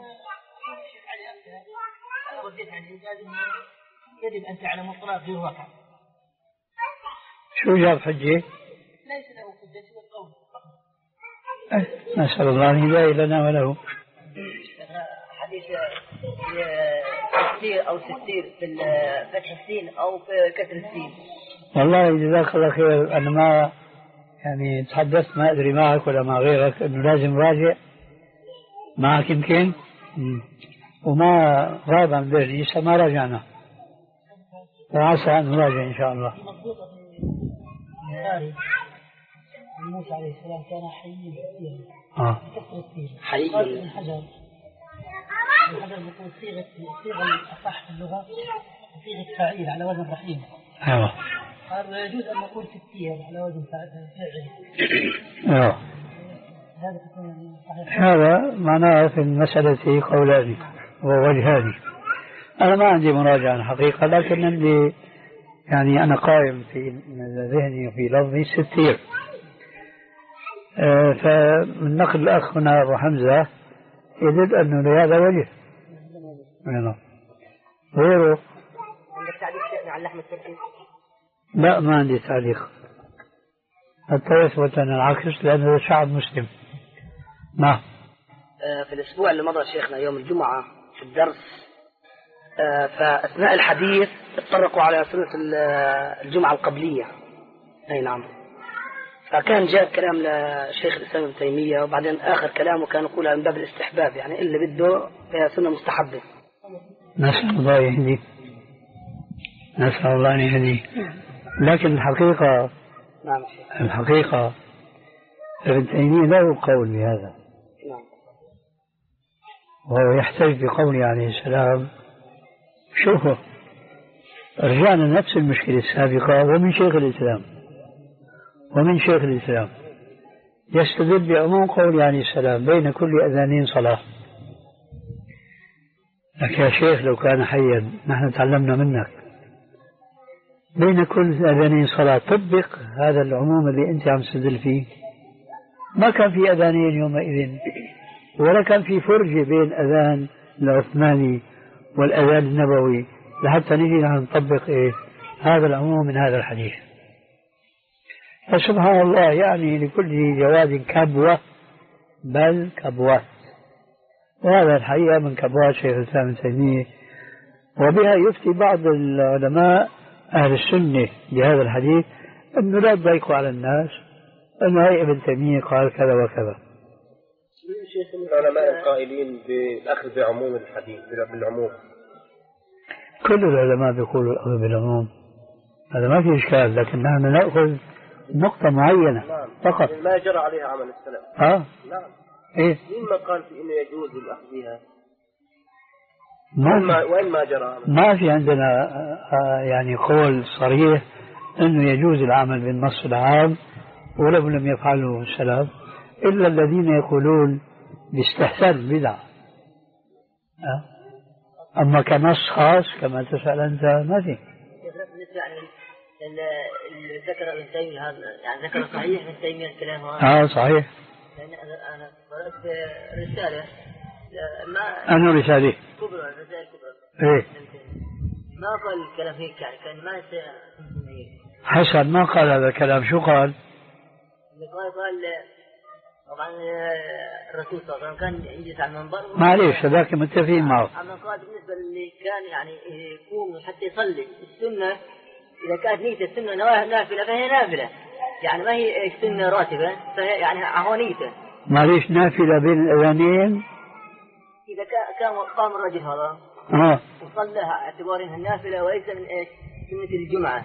يجب أن تعلم الطلاق غير واقع. شو جاب حجة؟ ليس له حجة سوى القول. نسأل الله الهداية لنا وله. حديث تفسير أو تفسير في فتح السين أو في كسر السين. والله جزاك الله خير. أنا ما يعني تحدثت ما أدري معك ولا مع غيرك أنه لازم راجع معك يمكن، وما غاب عن بالي لسه ما راجعنا، فعسى أن نراجع إن شاء الله. موسى عليه السلام كان حيي آه. حيي الحجر. الحجر بيكون صيغة صيغة الأصح في اللغة صيغة فاعل على وزن رحيم. أيوه. قال ويجوز أن نقول ستير على وزن فاعل. أيوه. هذا صحيح. هذا معناه في المسألة قولان ووجهان. أنا ما عندي مراجعة الحقيقة، لكن عندي يعني أنا قائم في ذهني وفي لفظي ستير. آه فمن نقل الأخ هنا أبو حمزة يدل أنه لهذا وجه. أيضا غيره. عندك تعليق شيخنا على اللحم التركي؟ لا ما عندي تعليق حتى يثبت أن العكس، لأنه شعب مسلم. ما في الأسبوع اللي مضى شيخنا يوم الجمعة في الدرس، فأثناء الحديث اتطرقوا على سنة الجمعة القبلية. أي نعم. فكان جاء كلام لشيخ الإسلام ابن تيمية، وبعدين آخر كلامه كان يقولها من باب الاستحباب، يعني اللي بده فيها سنة مستحبة. نسأل الله يهديه، نسأل الله أن يهديه. لكن الحقيقة نعم الحقيقة ابن تيمية له قول بهذا، نعم. وهو يحتج بقوله عليه السلام. شوفوا رجعنا نفس المشكلة السابقة، ومن شيخ الإسلام ومن شيخ الإسلام يستدل بعموم قوله عليه السلام بين كل أذانين صلاة. لك يا شيخ لو كان حيا نحن تعلمنا منك، بين كل أذانين صلاة، طبق هذا العموم اللي أنت عم تستدل فيه. ما كان في أذانين يومئذ، ولا كان في فرجة بين أذان العثماني والأذان النبوي لحتى نجي نطبق إيه هذا العموم من هذا الحديث. فسبحان الله، يعني لكل جواد كبوة بل كبوات، وهذا الحقيقة من كبوات شيخ الإسلام ابن تيمية. وبها يفتي بعض العلماء أهل السنة بهذا الحديث أنه لا تضيقوا على الناس، أنه هي ابن تيمية قال كذا وكذا. شيخ من العلماء القائلين بالأخذ بعموم الحديث بالعموم، كل العلماء بيقولوا الأخذ بالعموم، هذا ما في إشكال، لكن نحن نأخذ نقطة معينة فقط ما جرى عليها عمل السلف. آه نعم. إيه مما قال في إنه يجوز الأخذ بها، ما وين ما جرى؟ ما في عندنا آه يعني قول صريح أنه يجوز العمل بالنص العام ولو لم يفعله السلف، إلا الذين يقولون باستحسان بدعة. أه؟ أما كنص خاص كما تسأل أنت ما في. بالنسبة اللي ذكر ابن تيمية هذا، يعني ذكر صحيح ابن تيمية الكلام هذا. اه صحيح. لأن أنا قرأت رسالة، ما أنا رسالة كبرى، رسالة كبرى. إيه. ما قال الكلام هيك، يعني كان ما يصير. حسن ما قال هذا الكلام، شو قال؟ قال قال طبعا الرسول صلى الله عليه وسلم كان يجلس على المنبر. معليش هذاك متفقين معه. أما قال بالنسبة اللي كان يعني يقوم حتى يصلي السنة، إذا كانت نيته السنة نافلة فهي نافلة، يعني ما هي سنة راتبة، فهي يعني هونيته. معليش نافلة بين الأذانين. إذا كان قام الرجل هذا آه وصلىها اعتبار إنها نافلة وليس من إيش سنة الجمعة.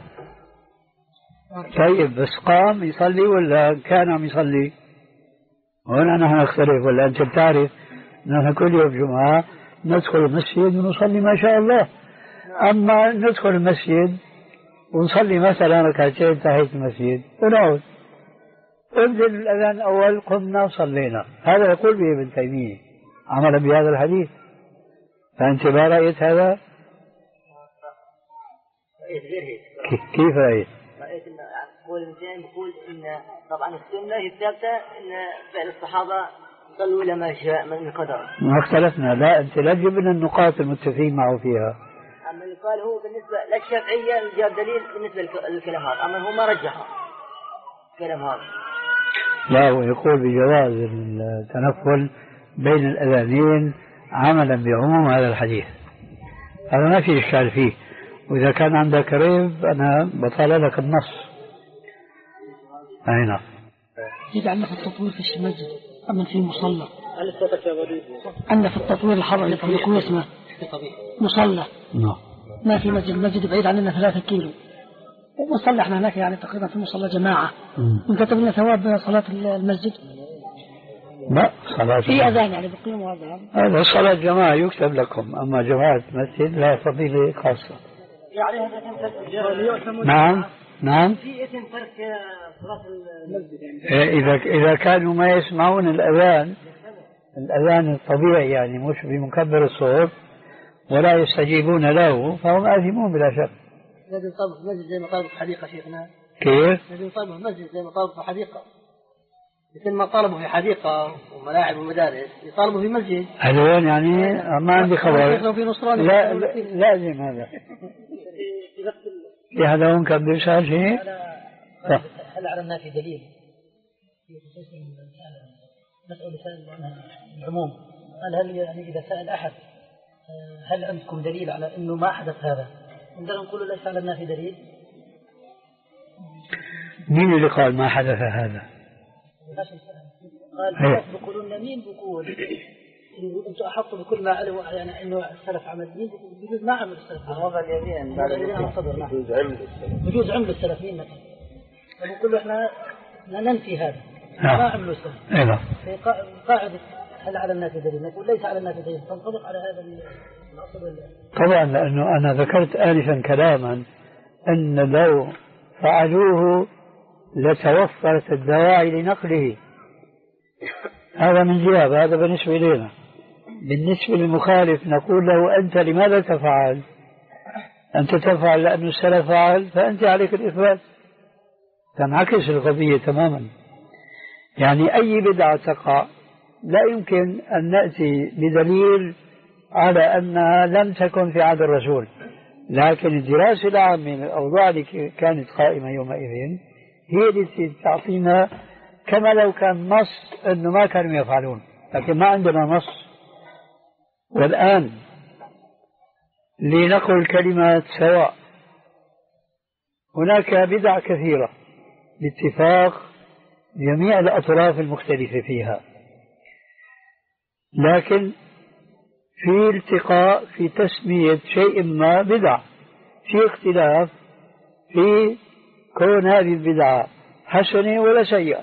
طيب بس قام يصلي ولا كان عم يصلي؟ هنا نحن نختلف، ولا أنت بتعرف نحن كل يوم جمعة ندخل المسجد ونصلي ما شاء الله. أما ندخل المسجد ونصلي مثلا ركعتين تحية المسجد ونعود، انزل الأذان الأول قمنا وصلينا، هذا يقول به ابن تيمية عملا بهذا الحديث. فأنت ما رأيت هذا؟ رأيت غير هيك. كيف رأيت؟ رأيت إن قول ابن تيمية يقول إن طبعا السنة هي الثابتة إن فعل الصحابة صلوا إلى ما شاء من قدر. ما اختلفنا، لا أنت لا تجيب لنا النقاط المتفقين معه فيها. أما اللي قال هو بالنسبة للشافعية جاب دليل بالنسبة للكلام هذا، أما هو ما رجحه الكلام هذا. لا هو يقول بجواز التنفل بين الأذانين عملا بعموم هذا الحديث، هذا ما في إشكال فيه. وإذا كان عندك ريب أنا بطال لك النص. أي نعم. يجعل في التطوير في المسجد أما في المصلى. هل صوتك يا وليد؟ أن في التطوير الحضر يكون اسمه مصلى. نعم. ما في مسجد، المسجد بعيد عننا ثلاثة كيلو، وصلى احنا هناك يعني تقريبا في مصلى جماعة. وكتب لنا ثواب صلاة المسجد. لا صلاة في أذان يعني بقيموا هذا. هذا صلاة جماعة يكتب لكم، أما جماعة مسجد لا فضيلة خاصة. يعني هذا نعم نعم. في اسم فرق صلاة المسجد يعني. إذا إذا كانوا ما يسمعون الأذان الأذان الطبيعي يعني مش بمكبر الصوت ولا يستجيبون له فهم آثمون بلا شك. لازم يطالبوا في مسجد زي ما طالبوا في حديقة شيخنا. كيف؟ لازم يطالبوا في مسجد زي ما طالبوا في حديقة، مثل ما طالبوا في حديقة وملاعب ومدارس يطالبوا في مسجد. هذول يعني ما عندي خبر. لا لازم هذا. في هذا هم كان بيسأل شيء؟ هل علمنا في دليل في خصوص مسألة العموم؟ قال هل يعني إذا سأل أحد هل عندكم دليل على أنه ما حدث هذا؟ عندنا نقول ليس علمنا في دليل. مين اللي قال ما حدث هذا؟ قال الناس بيقولون مين بيقول انتم احطوا بكل ما علموا يعني انه السلف عمل، مين بيقول ما عمل السلف؟ هذا اليمين بجوز عمل السلف، بجوز عمل السلف مين مثلا؟ فبنقول له احنا ننفي هذا نعم. ما عملوا سنة. نعم. في قاعدة هل على الناس دليل؟ نقول ليس على الناس دليل، تنطبق على هذا الأصل ولا؟ طبعا، لأنه أنا ذكرت آنفا كلاما أن لو فعلوه لتوفرت الدواعي لنقله. هذا من جهة، هذا بالنسبة إلينا. بالنسبة للمخالف نقول له أنت لماذا تفعل؟ أنت تفعل لأن السلف فعل، فأنت عليك الإثبات. تنعكس القضية تماما. يعني أي بدعة تقع لا يمكن أن نأتي بدليل على أنها لم تكن في عهد الرسول، لكن الدراسة العامة من الأوضاع اللي كانت قائمة يومئذ هي التي تعطينا كما لو كان نص أنه ما كانوا يفعلون، لكن ما عندنا نص. والآن لنقل كلمات سواء، هناك بدع كثيرة باتفاق جميع الأطراف المختلفة فيها، لكن في التقاء في تسمية شيء ما بدع، في اختلاف في كون هذه البدعة حسنة ولا سيئة.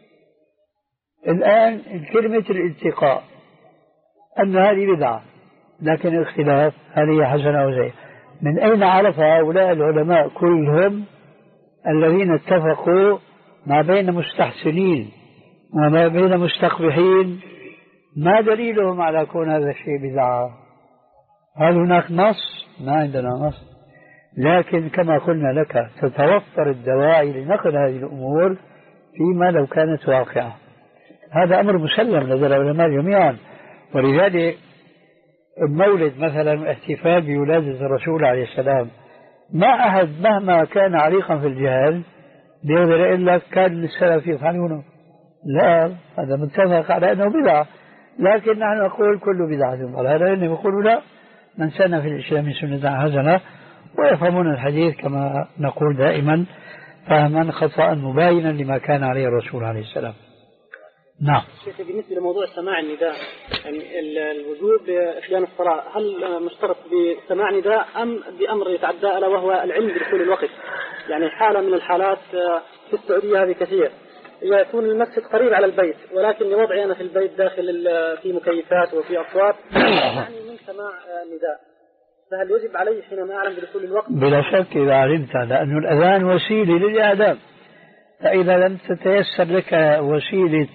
الآن كلمة الالتقاء أن هذه بدعة، لكن الاختلاف هل هي حسنة أو سيئة؟ من أين عرف هؤلاء العلماء كلهم الذين اتفقوا ما بين مستحسنين وما بين مستقبحين ما دليلهم على كون هذا الشيء بدعة؟ هل هناك نص؟ ما عندنا نص، لكن كما قلنا لك تتوفر الدواعي لنقل هذه الأمور فيما لو كانت واقعة. هذا أمر مسلم لدى العلماء جميعا. ولذلك المولد مثلا الاحتفال بولادة الرسول عليه السلام، ما أحد مهما كان عريقا في الجهل بيقدر يقول لك كان السلف يفعلونه، لا، هذا متفق على أنه بدعة، لكن نحن نقول كل بدعة ضلالة، لأنهم يقولوا لا، من سن في الإسلام سنة حسنة، ويفهمون الحديث كما نقول دائما فهما خطأ مباينا لما كان عليه الرسول عليه السلام. نعم. شيخ، بالنسبة لموضوع سماع النداء، يعني الوجوب بإحيان الصلاة، هل مشترط بسماع نداء أم بأمر يتعدى ألا وهو العلم بدخول الوقت؟ يعني حالة من الحالات في السعودية هذه كثير، يكون المسجد قريب على البيت، ولكن لوضعي أنا في البيت داخل في مكيفات وفي أصوات يعني من سماع النداء، فهل يجب علي حينما أعلم بدخول الوقت؟ بلا شك إذا علمت، لأن الأذان وسيلة للإعلام، فإذا لم تتيسر لك وسيلة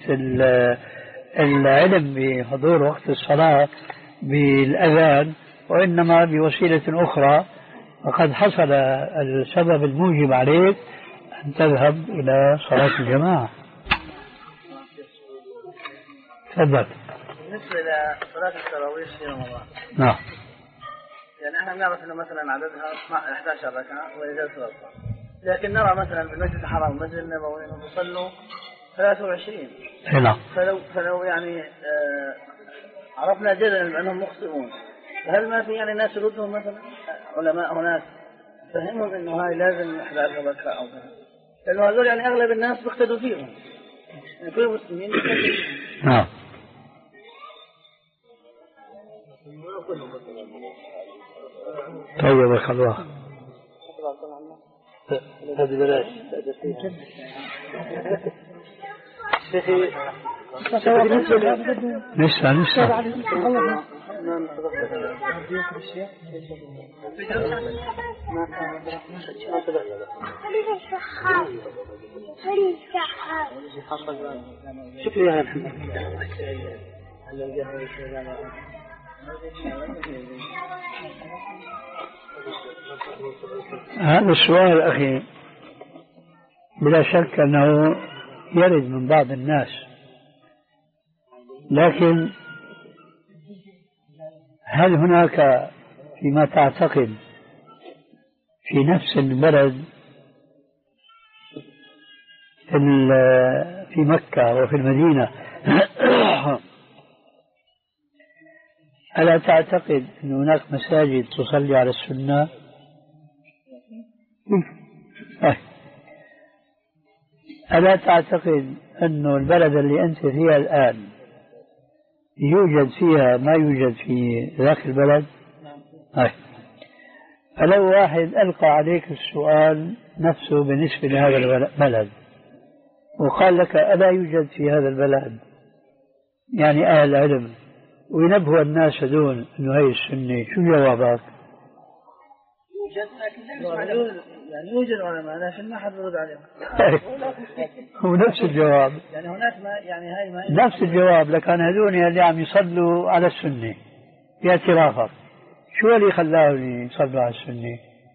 العلم بحضور وقت الصلاة بالأذان وإنما بوسيلة أخرى، فقد حصل السبب الموجب عليك أن تذهب إلى صلاة الجماعة. تفضل. بالنسبة لصلاة التراويح في رمضان، نعم، يعني احنا نعرف انه مثلا عددها احد عشر ركعة ولذلك ثلاثة، لكن نرى مثلا في المسجد الحرام والمسجد النبوي انهم يصلوا ثلاثة وعشرين. نعم. فلو فلو يعني آه عرفنا جدلا بانهم مخطئون، فهل ما في يعني ناس يردهم مثلا علماء هناك فهمهم انه هاي لازم احد عشر ركعة او كذا، لانه هذول يعني اغلب الناس بيقتدوا فيهم، يعني كل المسلمين بيقتدوا. نعم. طيبك الله. هذه بلاش. شيخي لسه لسه شكرا يا محمد. هذا السؤال أخي بلا شك أنه يرد من بعض الناس، لكن هل هناك فيما تعتقد في نفس البلد في مكة وفي المدينة ألا تعتقد أن هناك مساجد تصلي على السنة؟ ألا تعتقد أن البلد اللي أنت فيها الآن يوجد فيها ما يوجد في ذاك البلد؟ أي. فلو واحد ألقى عليك السؤال نفسه بالنسبة لهذا البلد وقال لك ألا يوجد في هذا البلد يعني أهل علم وينبهوا الناس دون أنه هي السنة، شو جوابك؟ يوجد لكن يعني يوجد علماء لكن ما حد يرد عليهم. هو نفس الجواب. يعني هناك ما يعني هاي ما نفس الجواب، لكن هذول اللي عم يصلوا على السنة باعترافك، شو اللي خلاهم يصلوا على السنة؟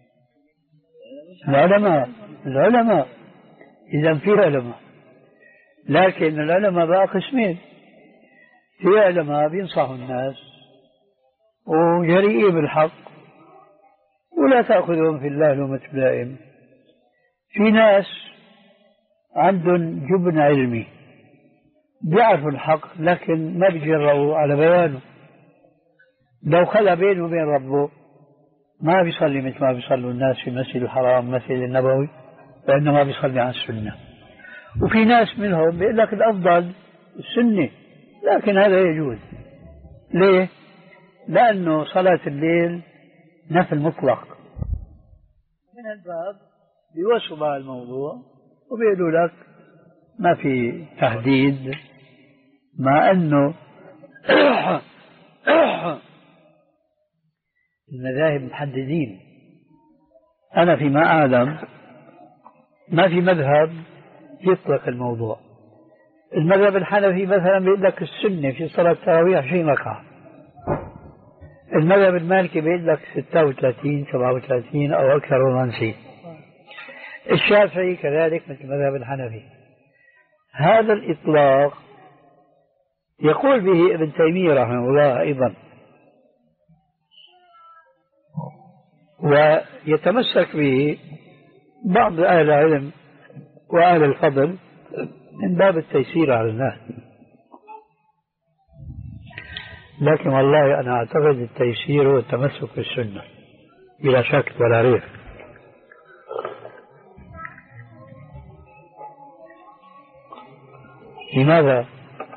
العلماء العلماء إذا في علماء، لكن العلماء بقى قسمين، في علماء بينصحوا الناس وجريئين بالحق ولا تأخذهم في الله لومة لائم، في ناس عندهم جبن علمي بيعرفوا الحق لكن ما بيجرؤوا على بيانه، لو خلى بينه وبين ربه ما بيصلي مثل ما بيصلوا الناس في المسجد الحرام مثل النبوي، وإنما بيصلي على السنة. وفي ناس منهم بيقول لك الأفضل السنة، لكن هذا يجوز. ليه؟ لأنه صلاة الليل نفل مطلق، من الباب بيوسوا بقى الموضوع وبيقولوا لك ما في تحديد، مع أنه المذاهب محددين. أنا فيما أعلم ما في مذهب يطلق الموضوع. المذهب الحنفي مثلا بيقول لك السنة في صلاة التراويح عشرين ركعة، المذهب المالكي بيقول لك ستة وثلاثين سبعة وثلاثين أو أكثر وما نسيت، الشافعي كذلك مثل المذهب الحنفي. هذا الإطلاق يقول به ابن تيمية رحمه الله أيضا، ويتمسك به بعض أهل العلم وأهل الفضل من باب التيسير على الناس، لكن والله أنا أعتقد التيسير هو التمسك بالسنة بلا شك ولا ريب. لماذا؟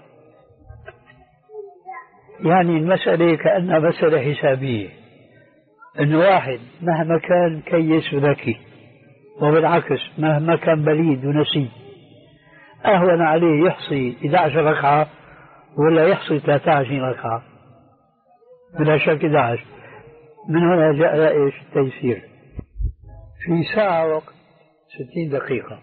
يعني المسألة كأنها مسألة حسابية، أن واحد مهما كان كيس وذكي، وبالعكس مهما كان بليد ونسي، أهون عليه يحصي إحدى عشرة ركعة ولا يحصي ثلاثة وعشرين ركعة؟ بلا شك إحدى عشرة. من هنا جاء إيش التيسير في ساعة وقت ستين دقيقة،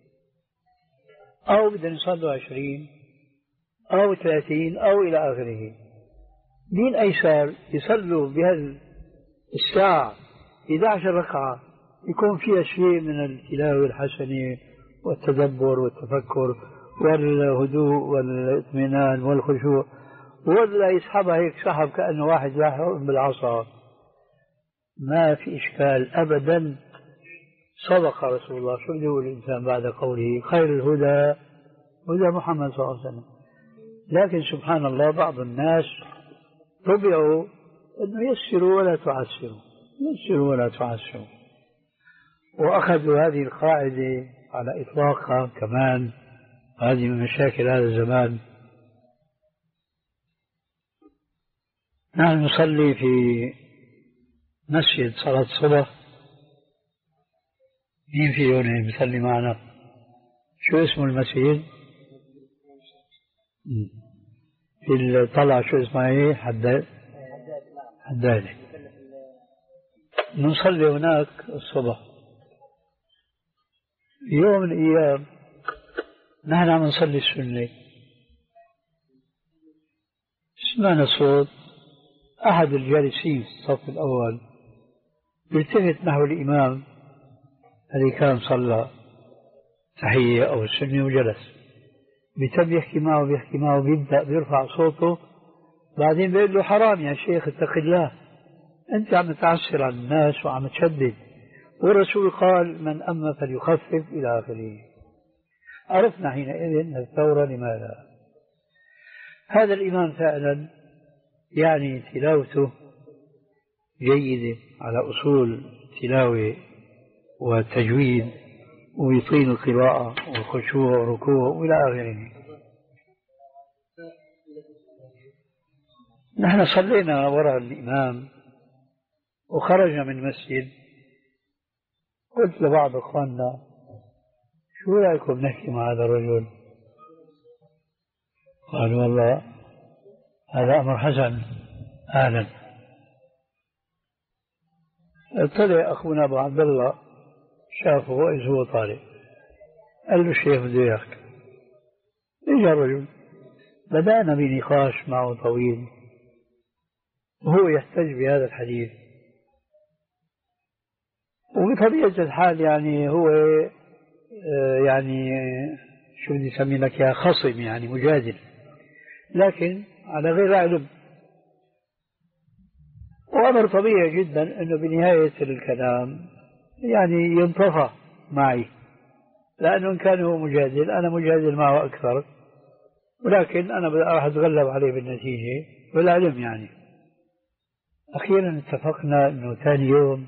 أو بدنا نصلوا عشرين أو ثلاثين أو إلى آخره. مين أيسر يصلوا بهذه الساعة إحدى عشرة ركعة يكون فيها شيء من التلاوة الحسنة والتدبر والتفكر والهدوء والاطمئنان والخشوع، ولا يسحبها هيك سحب كأنه واحد لاحق بالعصا؟ ما في إشكال أبدا. صدق رسول الله. شو بده يقول الإنسان بعد قوله خير الهدى هدى محمد صلى الله عليه وسلم؟ لكن سبحان الله بعض الناس طبعوا أنه يسروا ولا تعسروا، يسروا ولا تعسروا، وأخذوا هذه القاعدة على إطلاقها كمان. هذه من مشاكل هذا الزمان. نحن نصلي في مسجد صلاة الصبح، مين في هون يصلي معنا؟ شو اسم المسجد؟ في الطلعة شو اسمها ايه؟ حداد حدادة. نصلي هناك الصبح. في يوم من الأيام نحن عم نصلي السنة، سمعنا صوت أحد الجالسين في الصف الأول يلتفت نحو الإمام الذي كان صلى تحية أو السنة وجلس، بيتم يحكي معه بيحكي معه بيبدأ بيرفع صوته، بعدين بيقول له حرام يا شيخ اتق الله، أنت عم تعسر على الناس وعم تشدد، والرسول قال من أما فليخفف إلى آخره. عرفنا حينئذ الثورة لماذا. هذا الإمام فعلا يعني تلاوته جيدة على أصول تلاوة وتجويد ويطيل القراءة والخشوع والركوع وإلى آخره. نحن صلينا وراء الإمام وخرجنا من المسجد، قلت لبعض أخواننا شو رأيكم نحكي مع هذا الرجل؟ قالوا والله هذا أمر حسن أهلا. طلع أخونا أبو عبد الله شافه إذ هو طالع، قال له الشيخ بده إياك. إجا الرجل، بدأنا بنقاش معه طويل وهو يحتج بهذا الحديث، وبطبيعة الحال يعني هو يعني شو بدي أسمي لك يا خصم، يعني مجادل، لكن على غير علم. وأمر طبيعي جدا أنه بنهاية الكلام يعني ينطفى معي، لأنه إن كان هو مجادل أنا مجادل معه أكثر، ولكن أنا راح أتغلب عليه بالنتيجة والعلم. يعني أخيرا اتفقنا أنه ثاني يوم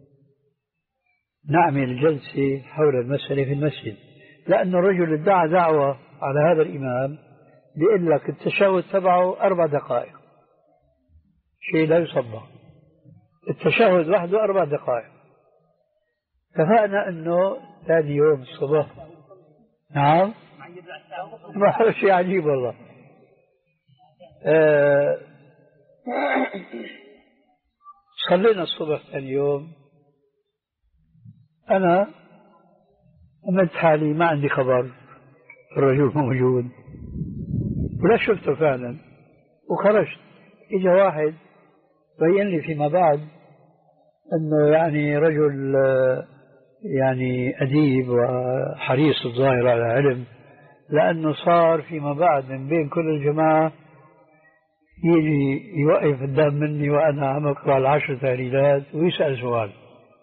نعمل جلسة حول المسألة في المسجد، لأن الرجل ادعى دعوة على هذا الإمام بيقول لك التشهد تبعه أربع دقائق، شيء لا يصدق. التشهد وحده أربع دقائق. اتفقنا أنه ثاني يوم الصبح، نعم ما هو شيء عجيب والله. أه صلينا الصبح ثاني يوم، أنا عملت حالي ما عندي خبر الرجل موجود ولا شفته فعلا، وخرجت. إجا واحد بين لي فيما بعد أنه يعني رجل يعني أديب وحريص الظاهر على علم، لأنه صار فيما بعد من بين كل الجماعة يجي يوقف قدام مني وأنا عم أقرأ العشر تهليلات ويسأل سؤال.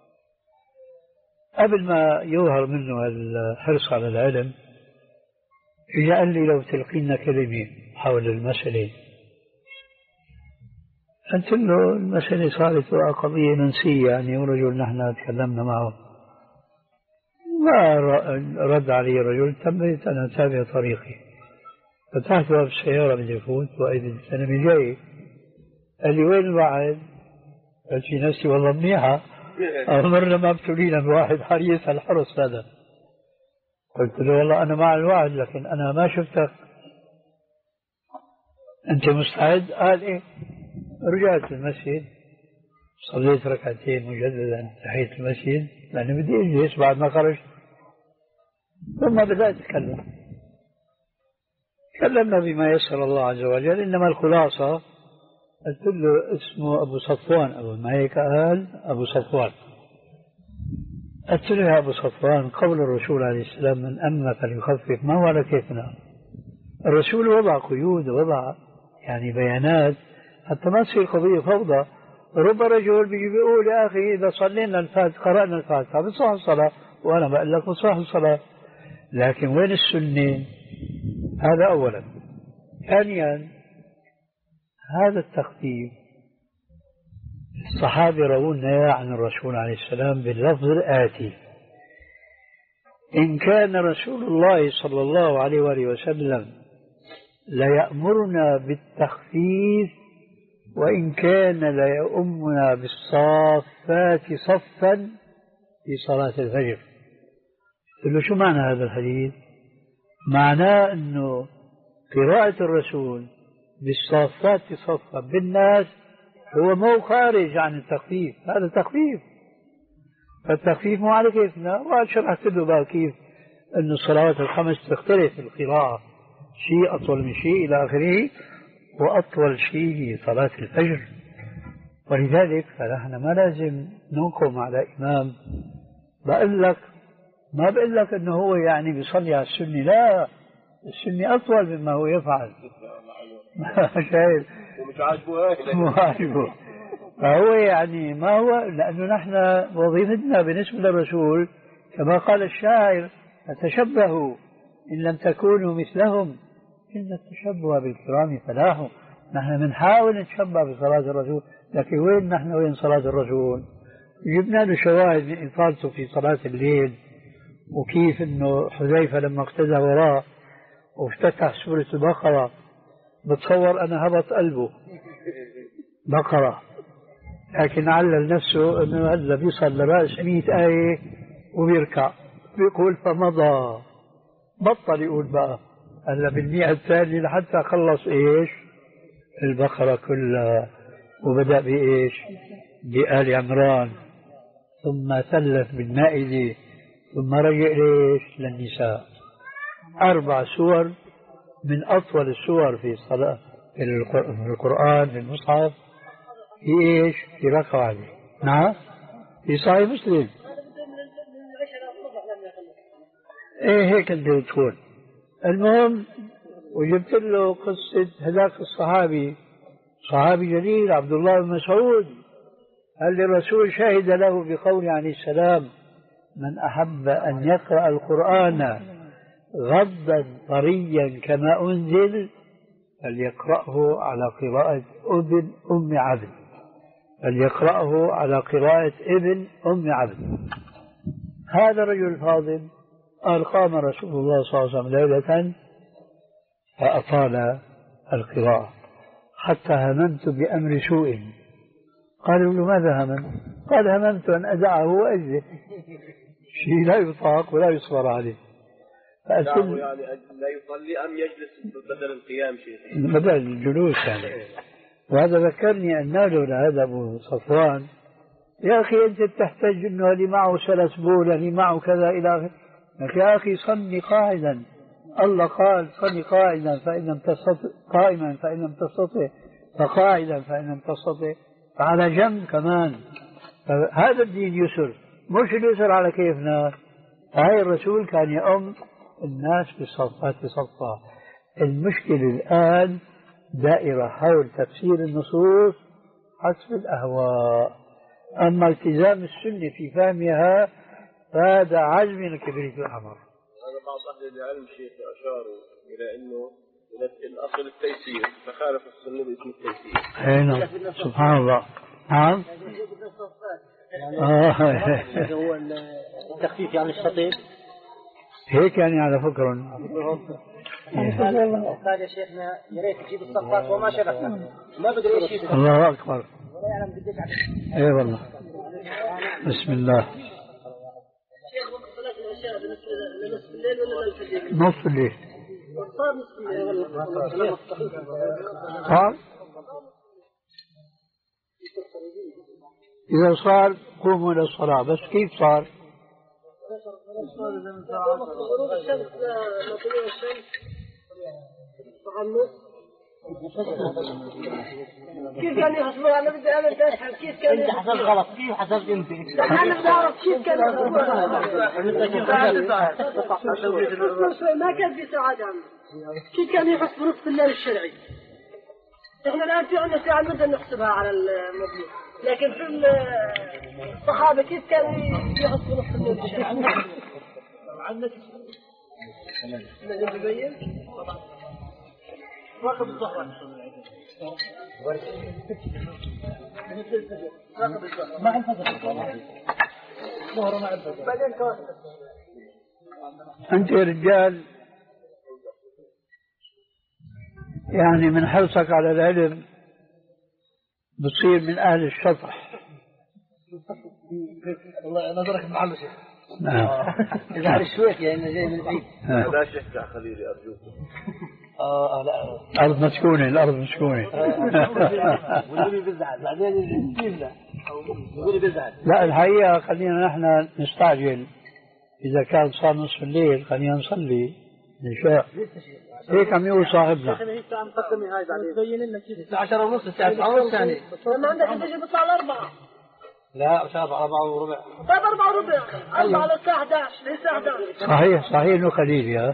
قبل ما يظهر منه الحرص على العلم إجا قال لي لو تلقينا كلمة حول المسألة. قلت له المسألة صارت قضية منسية يعني، ورجل نحن تكلمنا معه ما رد علي الرجل. تميت أنا أتابع طريقي، فتحت باب السيارة بدي أفوت وإذا أنا من جاي. قال لي وين الوعد؟ قلت في نفسي والله منيحة، مرة ما ابتلينا بواحد حريص الحرص هذا. قلت له والله أنا مع الوعد لكن أنا ما شفتك، أنت مستعد؟ قال إيه. رجعت المسجد صليت ركعتين مجددا تحية المسجد لأنه بدي أجلس بعد ما خرجت، ثم بدأت أتكلم. تكلمنا بما يسر الله عز وجل، إنما الخلاصة قلت له اسمه أبو صفوان، أبو ما هيك قال أبو صفوان. قلت له يا أبو صفوان قول الرسول عليه السلام من أمن فليخفف، ما هو على كيفنا. الرسول وضع قيود ووضع يعني بيانات حتى ما تصير قضية فوضى. رب رجل بيجي بيقول يا أخي إذا صلينا الفاتحة قرأنا الفاتحة بصح الصلاة، وأنا بقول لك بصح الصلاة، لكن وين السنة؟ هذا أولا. ثانيا هذا التخفيف الصحابة روونا عن الرسول عليه السلام باللفظ الآتي: إن كان رسول الله صلى الله عليه وآله وسلم ليأمرنا بالتخفيف وإن كان ليؤمنا بالصافات صفا في صلاة الفجر. قلت له شو معنى هذا الحديث؟ معناه أنه قراءة الرسول بالصافات صفا بالناس هو مو خارج عن التخفيف، هذا تخفيف. فالتخفيف مو على كيفنا. وقال شرحت له بقى كيف أن الصلوات الخمس تختلف القراءة، شيء أطول من شيء إلى آخره، وأطول شيء هي صلاة الفجر. ولذلك فنحن ما لازم ننقم على إمام بقول لك ما بقول لك أنه هو يعني بيصلي على السنة، لا، السنة أطول مما هو يفعل. شايف ومش عاجبه مو عاجبه. فهو يعني ما هو، لأنه نحن وظيفتنا بالنسبة للرسول كما قال الشاعر: فتشبهوا إن لم تكونوا مثلهم إن التشبه بالكرام فلاح. نحن بنحاول نتشبه بصلاة الرسول، لكن وين نحن وين صلاة الرسول؟ جبنا له شواهد من إطالته في صلاة الليل، وكيف إنه حذيفة لما اقتدى وراه وافتتح سورة البقرة بتصور أنا هبط قلبه بقرة، لكن علل نفسه إنه هذا بيصل لرأس مئة آية وبيركع. بيقول فمضى، بطل يقول بقى هلا بالمئة الثانية لحتى خلص ايش؟ البقرة كلها، وبدأ بإيش؟ بآل عمران، ثم ثلث بالمائدة، ثم رجع ليش؟ للنساء. أربع سور من أطول السور في الصلاة في القرآن في المصحف، في إيش؟ في ركعة واحدة. نعم، في صحيح مسلم. إيه هيك أنت تقول. المهم، وجبت له قصة هذاك الصحابي، صحابي جليل عبد الله بن مسعود، قال الرسول شهد له بقول عليه السلام: من أحب أن يقرأ القرآن غضا طريا كما أنزل فليقرأه على قراءة ابن أم عبد، فليقرأه على قراءة ابن أم عبد. هذا الرجل الفاضل قال: قام رسول الله صلى الله عليه وسلم ليلة فأطال القراءة حتى هممت بأمر سوء. قالوا له: ماذا هممت؟ قال: هممت أن أدعه وأجلس، شيء لا يطاق ولا يصبر عليه. فأسل يعني لا يصلي أم يجلس بدل القيام شيء؟ بدل الجلوس يعني. وهذا ذكرني أن نادوا لهذا أبو صفوان: يا أخي أنت تحتاج أنه اللي معه سلسبول، اللي معه كذا إلى آخره. يا أخي صلي قاعدا، الله قال صلي قاعدا فإن لم تستطع، قائما فإن لم تستطع، فقاعدا فإن لم تستطع، فعلى جنب كمان. فهذا الدين يسر، مش اليسر على كيفنا. هاي الرسول كان يؤم الناس بالصفات صفا. المشكلة الآن دائرة حول تفسير النصوص حسب الأهواء، أما التزام السنة في فهمها فهذا عزم الكبريت والحمر. أنا بعض أهل العلم شيخ أشاروا إلى أنه الأصل التيسير، فخالف السنة باسم التيسير. أي نعم، سبحان الله. نعم. هو التخفيف يعني الشطيب هيك يعني على فكرة. قال يا شيخنا يا ريت تجيب الصفات وما شبهنا، ما بدري ايش يجيب. الله أكبر. اي والله. بسم الله. نصف الليل. صار إذا صار قوموا إلى الصلاة، بس كيف صار؟ غروب الشمس لطلوع الشمس كيف كان يحسبوها؟ أنا بدي أنا بدي أسأل كيف كان أنت حسب غلط، كيف حسبت أنت؟ أنا بدي أعرف كيف كان يحسبوها. ما كان في ساعات عم كيف كان يحسب نصف الليل الشرعي؟ إحنا الآن في عندنا ساعة نقدر نحسبها على المبنى، لكن في الصحابة كيف كانوا يحسبوا نصف الليل الشرعي؟ عندك نبين راقب الظهر مع الفجر ظهر مع الفجر بعدين كواسب. أنت يا رجال يعني من حرصك على العلم بتصير من أهل الشطح. والله نظرك محل شيخ. نعم. إذا على الشويك يعني جاي من بعيد. لا شك خليلي أرجوك. آه لا. الأرض مسكونة، الأرض مسكونة. واللي بيزعل بعدين يبلع واللي بيزعل. لا الحقيقة خلينا نحن نستعجل، إذا كان صار نصف الليل خلينا نصلي العشاء. هيك عم يقول صاحبنا. الساعة مقدمة هاي بعدين تبين لنا كيف الساعة عشرة ونص، الساعة تسعة ونص يعني. ما عندك تجي بطلع الأربعة. لا مش أربعة، أربعة وربع. طيب أربعة وربع، أربعة للساعة أحد عشر، للساعة أحد عشر. صحيح صحيح إنه خليل يا.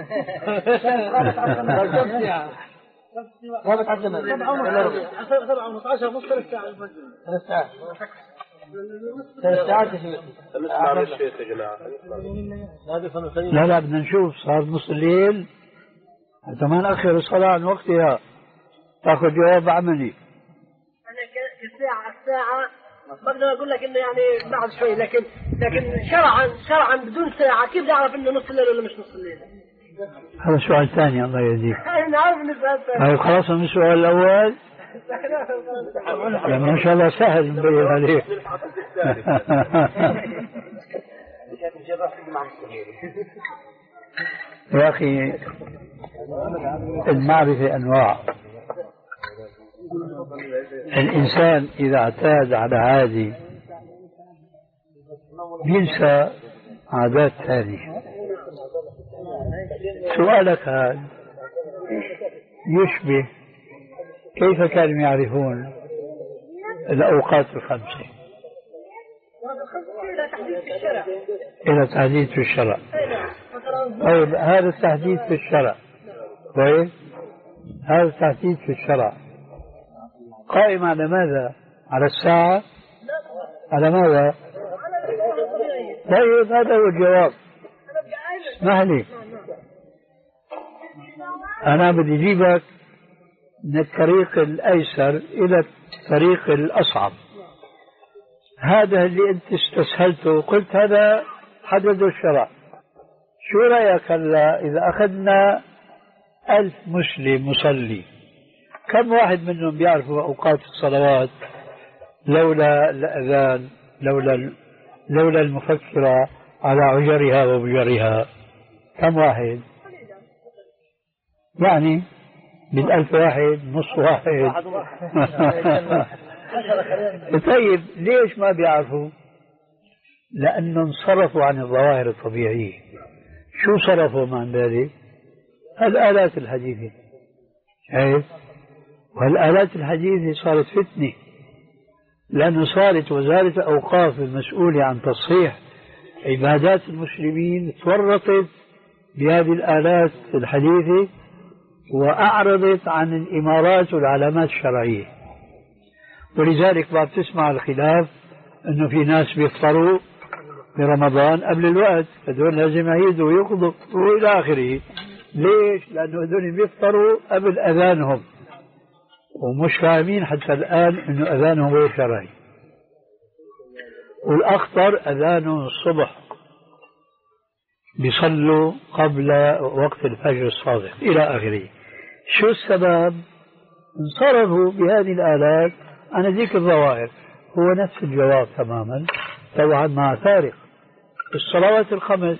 رابط على الزمن. سبعة ونص، عشرة ونص، ثلاث ساعات الفجر. ثلاث ساعات. ثلاث ساعات يا شيخ. نسمع للشيخ يا جماعة. لا لا بدنا نشوف صار نص الليل حتى ما نأخر الصلاة عن وقتها، تأخذ جواب عملي. أنا كساعة الساعة بقدر أقول لك إنه يعني بعد شوي، لكن لكن شرعا شرعا بدون ساعة كيف نعرف إنه نص الليل ولا مش نص الليل؟ هذا سؤال ثاني الله يهديك. نعرف نسأل ثاني. هاي خلاص من السؤال الأول. ما شاء الله سهل نبين عليه. يا أخي المعرفة أنواع. الإنسان إذا اعتاد على عادي بينسى عادات ثانية. سؤالك هذا يشبه كيف كانوا يعرفون الأوقات الخمسة إلى تحديد في الشرع. طيب هذا التحديد في الشرع، طيب هذا التحديد في الشرع قائم على ماذا؟ على الساعة؟ على ماذا؟ طيب هذا هو الجواب. اسمح لي، أنا بدي أجيبك من الطريق الأيسر إلى الطريق الأصعب. هذا اللي أنت استسهلته وقلت هذا حدده الشرع. شو رأيك هلا إذا أخذنا ألف مسلم مصلي، كم واحد منهم بيعرفوا أوقات الصلوات لولا الأذان، لولا لولا المفكرة على عجرها وبجرها؟ كم واحد؟ يعني بالألف واحد، نص واحد. طيب ليش ما بيعرفوا؟ لأنه انصرفوا عن الظواهر الطبيعية. شو صرفوا عن ذلك؟ الآلات الحديثة. شايف؟ والآلات الحديثة صارت فتنة، لأنه صارت وزارة الأوقاف المسؤولة عن تصحيح عبادات المسلمين تورطت بهذه الآلات الحديثة وأعرضت عن الإمارات والعلامات الشرعية. ولذلك بعد تسمع الخلاف أنه في ناس بيفطروا برمضان قبل الوقت، هذول لازم يعيدوا ويقضوا وإلى آخره. ليش؟ لأنه هذول بيفطروا قبل أذانهم ومش فاهمين حتى الآن أنه أذانهم غير شرعي. والأخطر أذانهم الصبح، بيصلوا قبل وقت الفجر الصادق إلى آخره. شو السبب؟ انصرفوا بهذه الآلات عن ذيك الظواهر. هو نفس الجواب تماما، طبعا مع فارق. الصلوات الخمس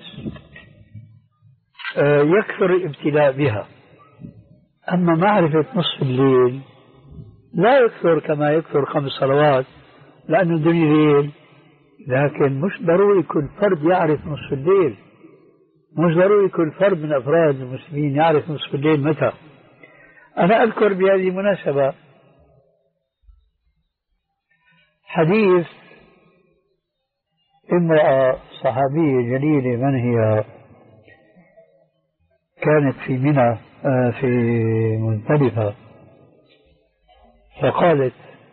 يكثر الابتلاء بها، أما معرفة نصف الليل لا يكثر كما يكثر خمس صلوات، لأنه الدنيا ليل. لكن مش ضروري كل فرد يعرف نصف الليل، مش ضروري كل فرد من أفراد المسلمين يعرف نصف الليل متى. أنا أذكر بهذه المناسبة حديث امرأة صحابية جليلة، من هي؟ كانت في منى في مزدلفة، فقالت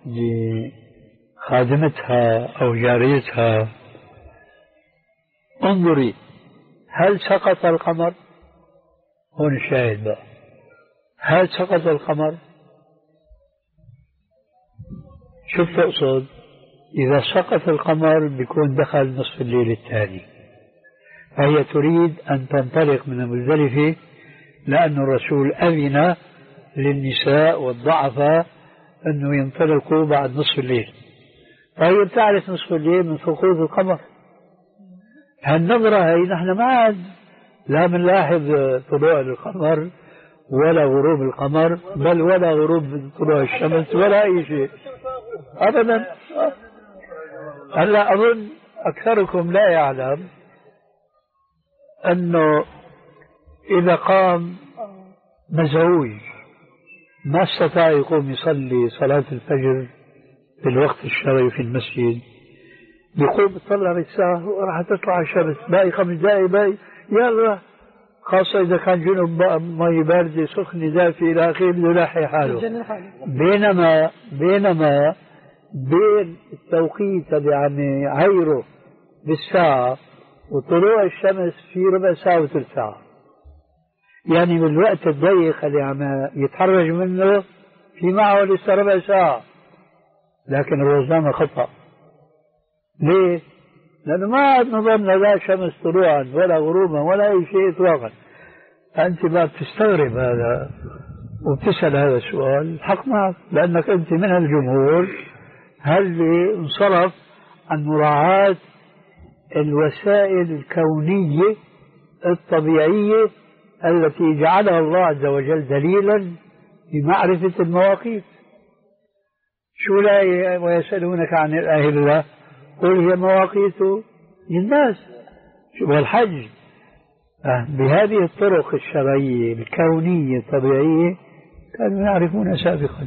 لخادمتها أو جاريتها: انظري هل سقط القمر؟ هون الشاهد بقى، هل سقط القمر؟ شو بتقصد؟ إذا سقط القمر بيكون دخل نصف الليل الثاني. فهي تريد أن تنطلق من مزدلفة، لأن الرسول أذن للنساء والضعفاء أنه ينطلقوا بعد نصف الليل. فهي بتعرف نصف الليل من سقوط القمر. هالنظرة هي نحن ما عاد لا بنلاحظ طلوع القمر ولا غروب القمر، بل ولا غروب طلوع الشمس ولا أي شيء أبدا. هلا أظن أكثركم لا يعلم أنه إذا قام مزعوج ما استطاع يقوم يصلي صلاة الفجر في الوقت الشرعي في المسجد، بيقوم يطلع بالساعة وراح تطلع الشمس، باقي خمس دقائق، باقي يلا، خاصة إذا كان جنب مي باردة سخنة دافئة إلى آخره، بده يلاحي حاله. بينما بينما بين التوقيت اللي عم يعيره بالساعة وطلوع الشمس في ربع ساعة وثلث ساعة، يعني بالوقت الضيق اللي عم يتحرج منه في معه لسه ربع ساعة، لكن الوزنامة خطأ. ليه؟ لأنه ما عاد نظرنا لا شمس طلوعا ولا غروبا ولا أي شيء إطلاقا. أنت ما بتستغرب هذا وبتسأل هذا السؤال، الحق معك، لأنك أنت من الجمهور اللي انصرف عن مراعاة الوسائل الكونية الطبيعية التي جعلها الله عز وجل دليلا لمعرفة المواقيت. شو الآية ويسألونك عن الأهلة قل هي مواقيت للناس والحج. بهذه الطرق الشرعية الكونية الطبيعية كانوا يعرفون سابقا.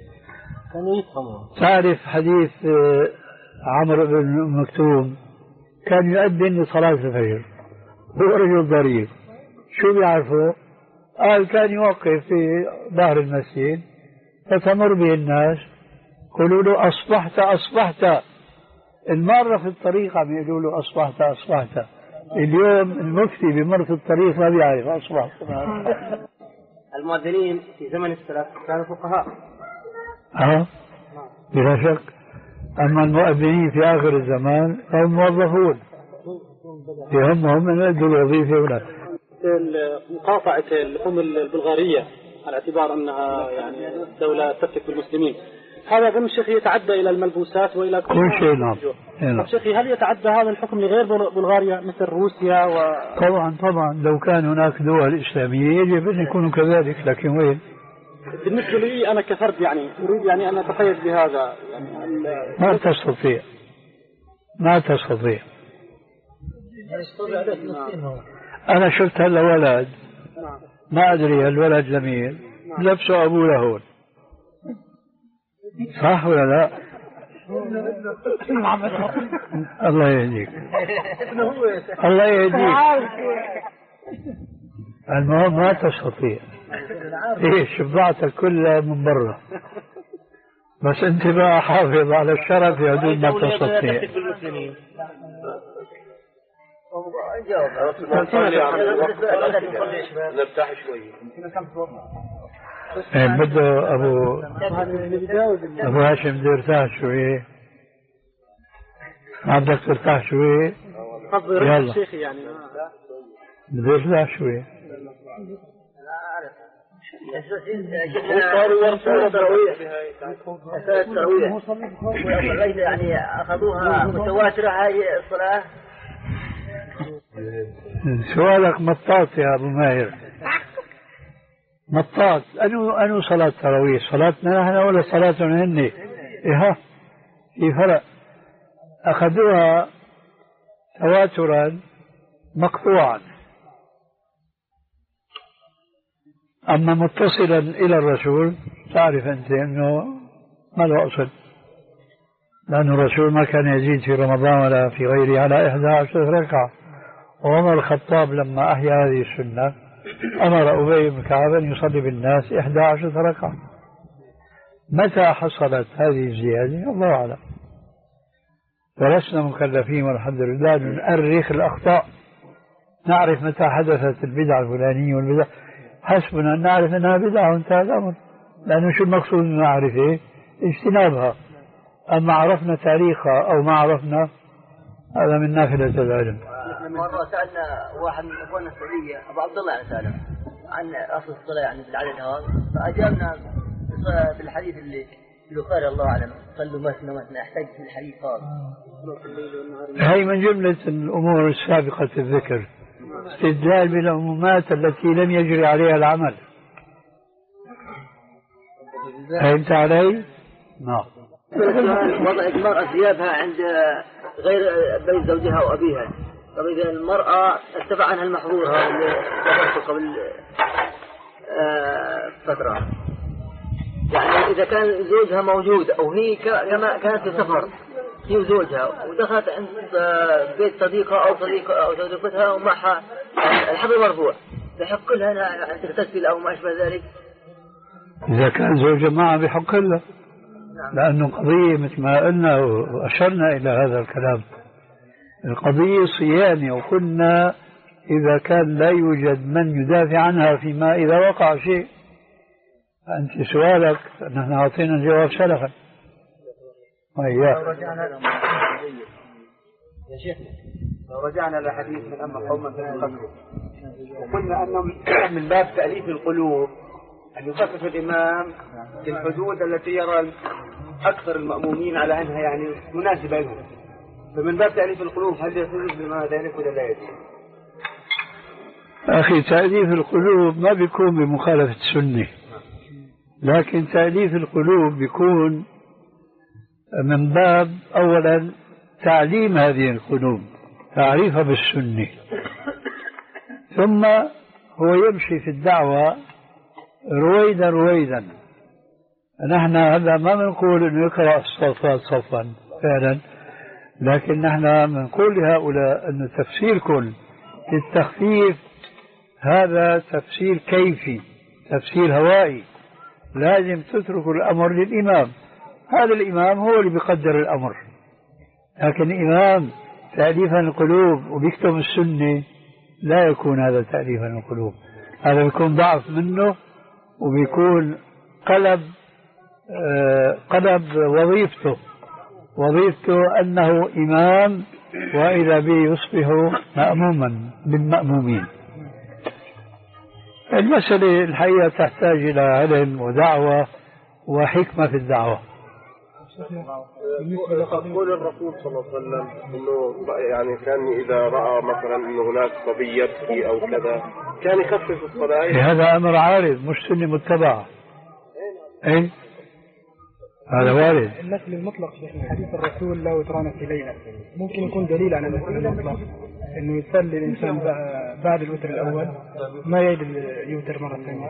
تعرف حديث عمرو بن مكتوم كان يؤذن لصلاة الفجر، هو رجل ضرير، شو بيعرفه؟ قال كان يوقف في ظهر المسجد فتمر به الناس يقولوا له أصبحت أصبحت، المارة في الطريق عم يقولوا له أصبحت أصبحت. اليوم المفتي بمر في الطريق ما بيعرف أصبحت. المؤذنين في زمن السلف كانوا فقهاء. اه بلا شك. أما المؤذنين في آخر الزمان هم موظفون هم هم من يدوا الوظيفة ولا. مقاطعة اللحوم البلغارية على اعتبار أنها يعني دولة تفتك بالمسلمين، هذا ضمن الشيخ يتعدى إلى الملبوسات وإلى كل شيء. نعم. نعم. شيخي هل يتعدى هذا الحكم لغير بلغاريا مثل روسيا و... طبعا طبعا لو كان هناك دول إسلامية يجب أن يكونوا كذلك، لكن وين؟ بالنسبة لي أنا كفرد يعني أريد يعني أن أتقيد بهذا يعني ما تستطيع ما تستطيع. أنا شفت هلا ولد ما أدري الولد جميل لبسه أبوه لهون، صح ولا لا؟ الله يهديك الله يهديك. المهم ما تستطيع، ايه شبعتك كلها من برا، بس انت بقى حافظ على الشرف يا دون ما تستطيع. نرتاح شوي. ايه بده ابو ابو هاشم بده يرتاح شوي. ما بدك ترتاح شوي؟ يلا شيخي يعني بده يرتاح شوي. يعني أخذوها متواترة هاي الصلاة. سؤالك مطاط يا أبو ماهر، مطاط. أنو أنو صلاة تراويح؟ صلاتنا نحن ولا صلاتهم هن؟ إيه في فرق. أخذوها تواترا مقطوعا، أما متصلا إلى الرسول تعرف أنت أنه ما له أصل، لأن الرسول ما كان يزيد في رمضان ولا في غيره على إحدى عشرة ركعة. وعمر الخطاب لما أحيا هذه السنة أمر أبي بن كعب أن يصلي بالناس إحدى عشرة ركعة. متى حصلت هذه الزيادة الله أعلم، ولسنا مكلفين والحمد لله نؤرخ الأخطاء، نعرف متى حدثت البدعة الفلانية والبدعة، حسبنا أن نعرف أنها بدعة وانتهى الأمر، لأنه شو المقصود أن نعرف إيه؟ اجتنابها. أما عرفنا تاريخها أو ما عرفنا هذا من نافلة العلم. مرة سألنا واحد من أخواننا السعودية أبو عبد الله يعني سأله عن أصل الصلاة يعني بالعدد هذا، فأجابنا بالحديث اللي البخاري الله أعلم صلوا مثنى مثنى، يحتاج في الحديث هذا. هي من جملة الأمور السابقة الذكر، استدلال بالعمومات التي لم يجري عليها العمل. فهمت علي؟ نعم. وضع المرأة ثيابها عند غير بيت زوجها وأبيها. طب إذا المرأة ارتفع عنها المحظور هذا اللي ذكرته قبل فترة، يعني إذا كان زوجها موجود أو هي كما كانت في سفر هي وزوجها ودخلت عند بيت صديقة أو صديقة أو صديقتها ومعها الحبل مرفوع، يحق لها أن تغتسل أو ما أشبه ذلك؟ إذا كان زوجها معها بحق لها، لأنه قضية مثل ما قلنا وأشرنا إلى هذا الكلام، القضية صيانة، وقلنا إذا كان لا يوجد من يدافع عنها فيما إذا وقع شيء. أنت سؤالك نحن أعطينا الجواب سلفا. لو رجعنا يا شيخ لو رجعنا لحديث من أما قوما فيخففوا وقلنا أنه من باب تأليف القلوب أن يخفف الإمام في الحدود التي يرى أكثر المأمومين على أنها يعني مناسبة لهم، فمن باب تأليف القلوب هل يجوز بما ذلك ولا لا يجوز؟ أخي تأليف القلوب ما بيكون بمخالفة السنة، لكن تأليف القلوب بيكون من باب أولا تعليم هذه القلوب، تعريفها بالسنة، ثم هو يمشي في الدعوة رويدا رويدا. نحن هذا ما بنقول انه يقرأ الصفات صفا فعلا، لكن نحن بنقول لهؤلاء أن تفسيركم للتخفيف هذا تفسير كيفي، تفسير هوائي، لازم تتركوا الأمر للإمام. هذا الإمام هو اللي بيقدر الأمر، لكن الإمام تأليفا القلوب وبيكتب السنة لا يكون هذا تأليفا القلوب، هذا بيكون ضعف منه وبيكون قلب آه قلب وظيفته وظيفته أنه إمام وإذا به يصبح مأموما بالمأمومين. المسألة الحقيقة تحتاج إلى علم ودعوة وحكمة في الدعوة. قول الرسول صلى الله عليه وسلم انه يعني كان اذا راى مثلا انه هناك صبي يبكي او كذا كان يخفف الصلاه. هذا امر عارض مش سنه متبعه. اي هذا وارد. النفل المطلق في حديث الرسول لا وتران في ليله ممكن يكون دليل على النفل المطلق، انه يصلي الانسان بعد الوتر الاول ما يعيد اليوتر مره ثانيه.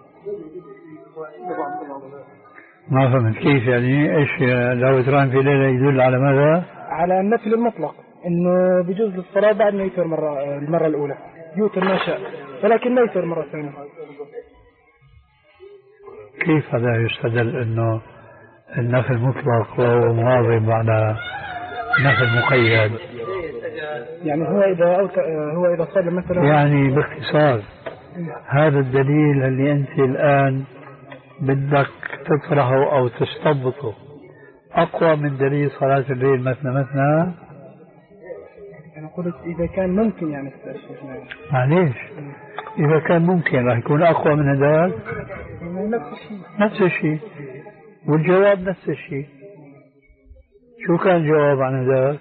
ما فهمت كيف يعني ايش لا وتران في ليله يدل على ماذا؟ على النفل المطلق، انه بيجوز للصلاه بعد ما يوتر مره المره الاولى يوتر ما شاء ولكن ما يوتر مره ثانيه. كيف هذا يستدل انه النفل مطلق وهو مواظب على نفل مقيد؟ يعني هو اذا أوت... هو اذا صلى مثلا يعني باختصار هذا الدليل اللي انت الان بدك تطرحه او تستضبطه اقوى من دليل صلاة الليل مثنى مثنى. انا قلت اذا كان ممكن يعني معليش اذا كان ممكن راح يكون اقوى من هذا. نفس الشيء نفس الشيء والجواب نفس الشيء. شو كان جواب عن هذا؟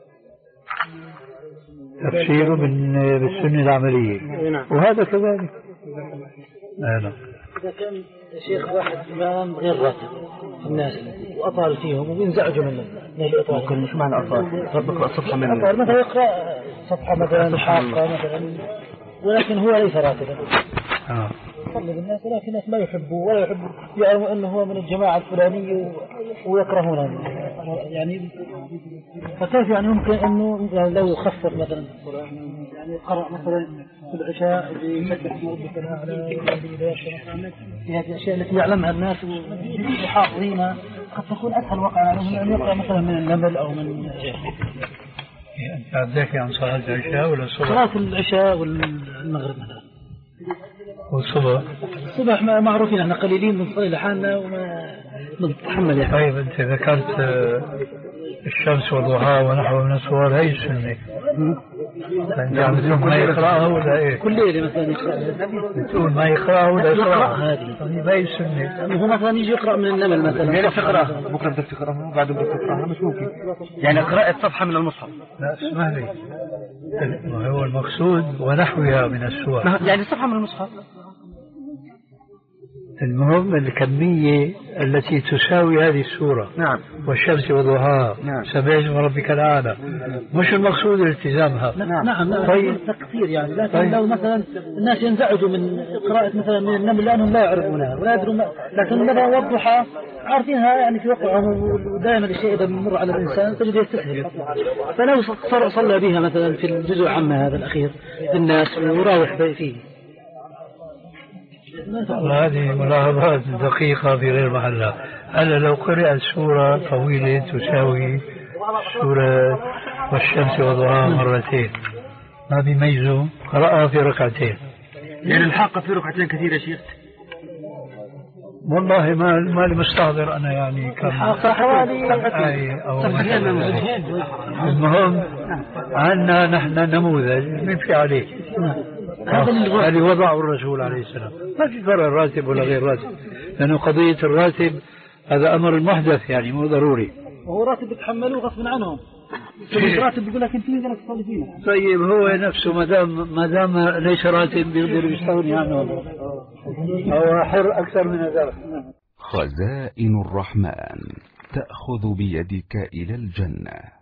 تفسيره بالسنة العملية وهذا كذلك. نعم. إذا كان شيخ واحد إمام غير راتب الناس وأطال فيهم وينزعجوا منه ممكن مش معنى أطال ربك صفحة من أطال مثلا يقرأ صفحة مثلا حاقة مثلا ولكن هو ليس راتبا آه. يصلي بالناس ولكن الناس ما يحبوا ولا يحبوا يعلموا أنه هو من الجماعة الفلانية ويكرهونه يعني. فكيف يعني ممكن أنه يعني لو يخفف مثلا يعني قرأ مثلا في العشاء بمسح ربك الأعلى في هذه الأشياء التي يعلمها الناس وحافظينها قد تكون أسهل وقع عليهم أن يقرأ مثلا من النمل أو من أنت عندك عن صلاة العشاء ولا الصبح؟ صلاة العشاء والمغرب مثلا والصبح. الصبح معروفين احنا قليلين بنصلي لحالنا وما نتحمل يعني. طيب انت ذكرت الشمس والضحى ونحو من الصور هي السنة. انت عم تقول ما يقرأها ولا ايه؟ كل ليلة مثلا يقرأها. بتقول ما يقرأها ولا يقرأها؟ هذه ما هي السنة. يعني هو مثلا يجي يقرأ من النمل مثلا. ليلة تقرأها بكرة بدك تقرأها بعد بدك تقرأها مش ممكن. يعني قراءة صفحة من المصحف. لا اسمح لي. هو المقصود ونحوها من السور. يعني صفحة من المصحف. المهم الكمية التي تساوي هذه السورة. نعم. والشمس وضحاها. نعم. سبح اسم ربك الأعلى. مش المقصود التزامها. نعم. نعم. طيب. تكثير يعني لكن طيب. لو مثلا الناس ينزعجوا من قراءة مثلا من النمل لأنهم لا يعرفونها ولا يدرون ما... لكن مثلا والضحى عارفينها يعني في وقعهم ودائما الشيء إذا بمر على الإنسان تجد يستسهل. فلو صلى بها مثلا في الجزء عامة هذا الأخير للناس ويراوح فيه. هذه ملاحظات دقيقة في غير محلها. أنا لو قرأت سورة طويلة تساوي سورة والشمس وضحاها مرتين ما بيميزوا قرأها في ركعتين. يعني الحاقة في ركعتين كثير يا شيخ. والله ما ما لي مستحضر أنا يعني كم حوالي أو المهم عنا نحن نموذج من في عليه اللي وضعه الرسول عليه السلام. ما في فرق راتب ولا غير راتب لأنه قضية الراتب هذا أمر محدث يعني مو ضروري. وهو راتب يتحملوه غصب عنهم في راتب بيقول لك أنت يقدر تصلي فينا. طيب هو نفسه ما دام ما دام ليس راتب بيقدر يستغني عنه، هو حر أكثر من ذلك. خزائن الرحمن تأخذ بيدك إلى الجنة.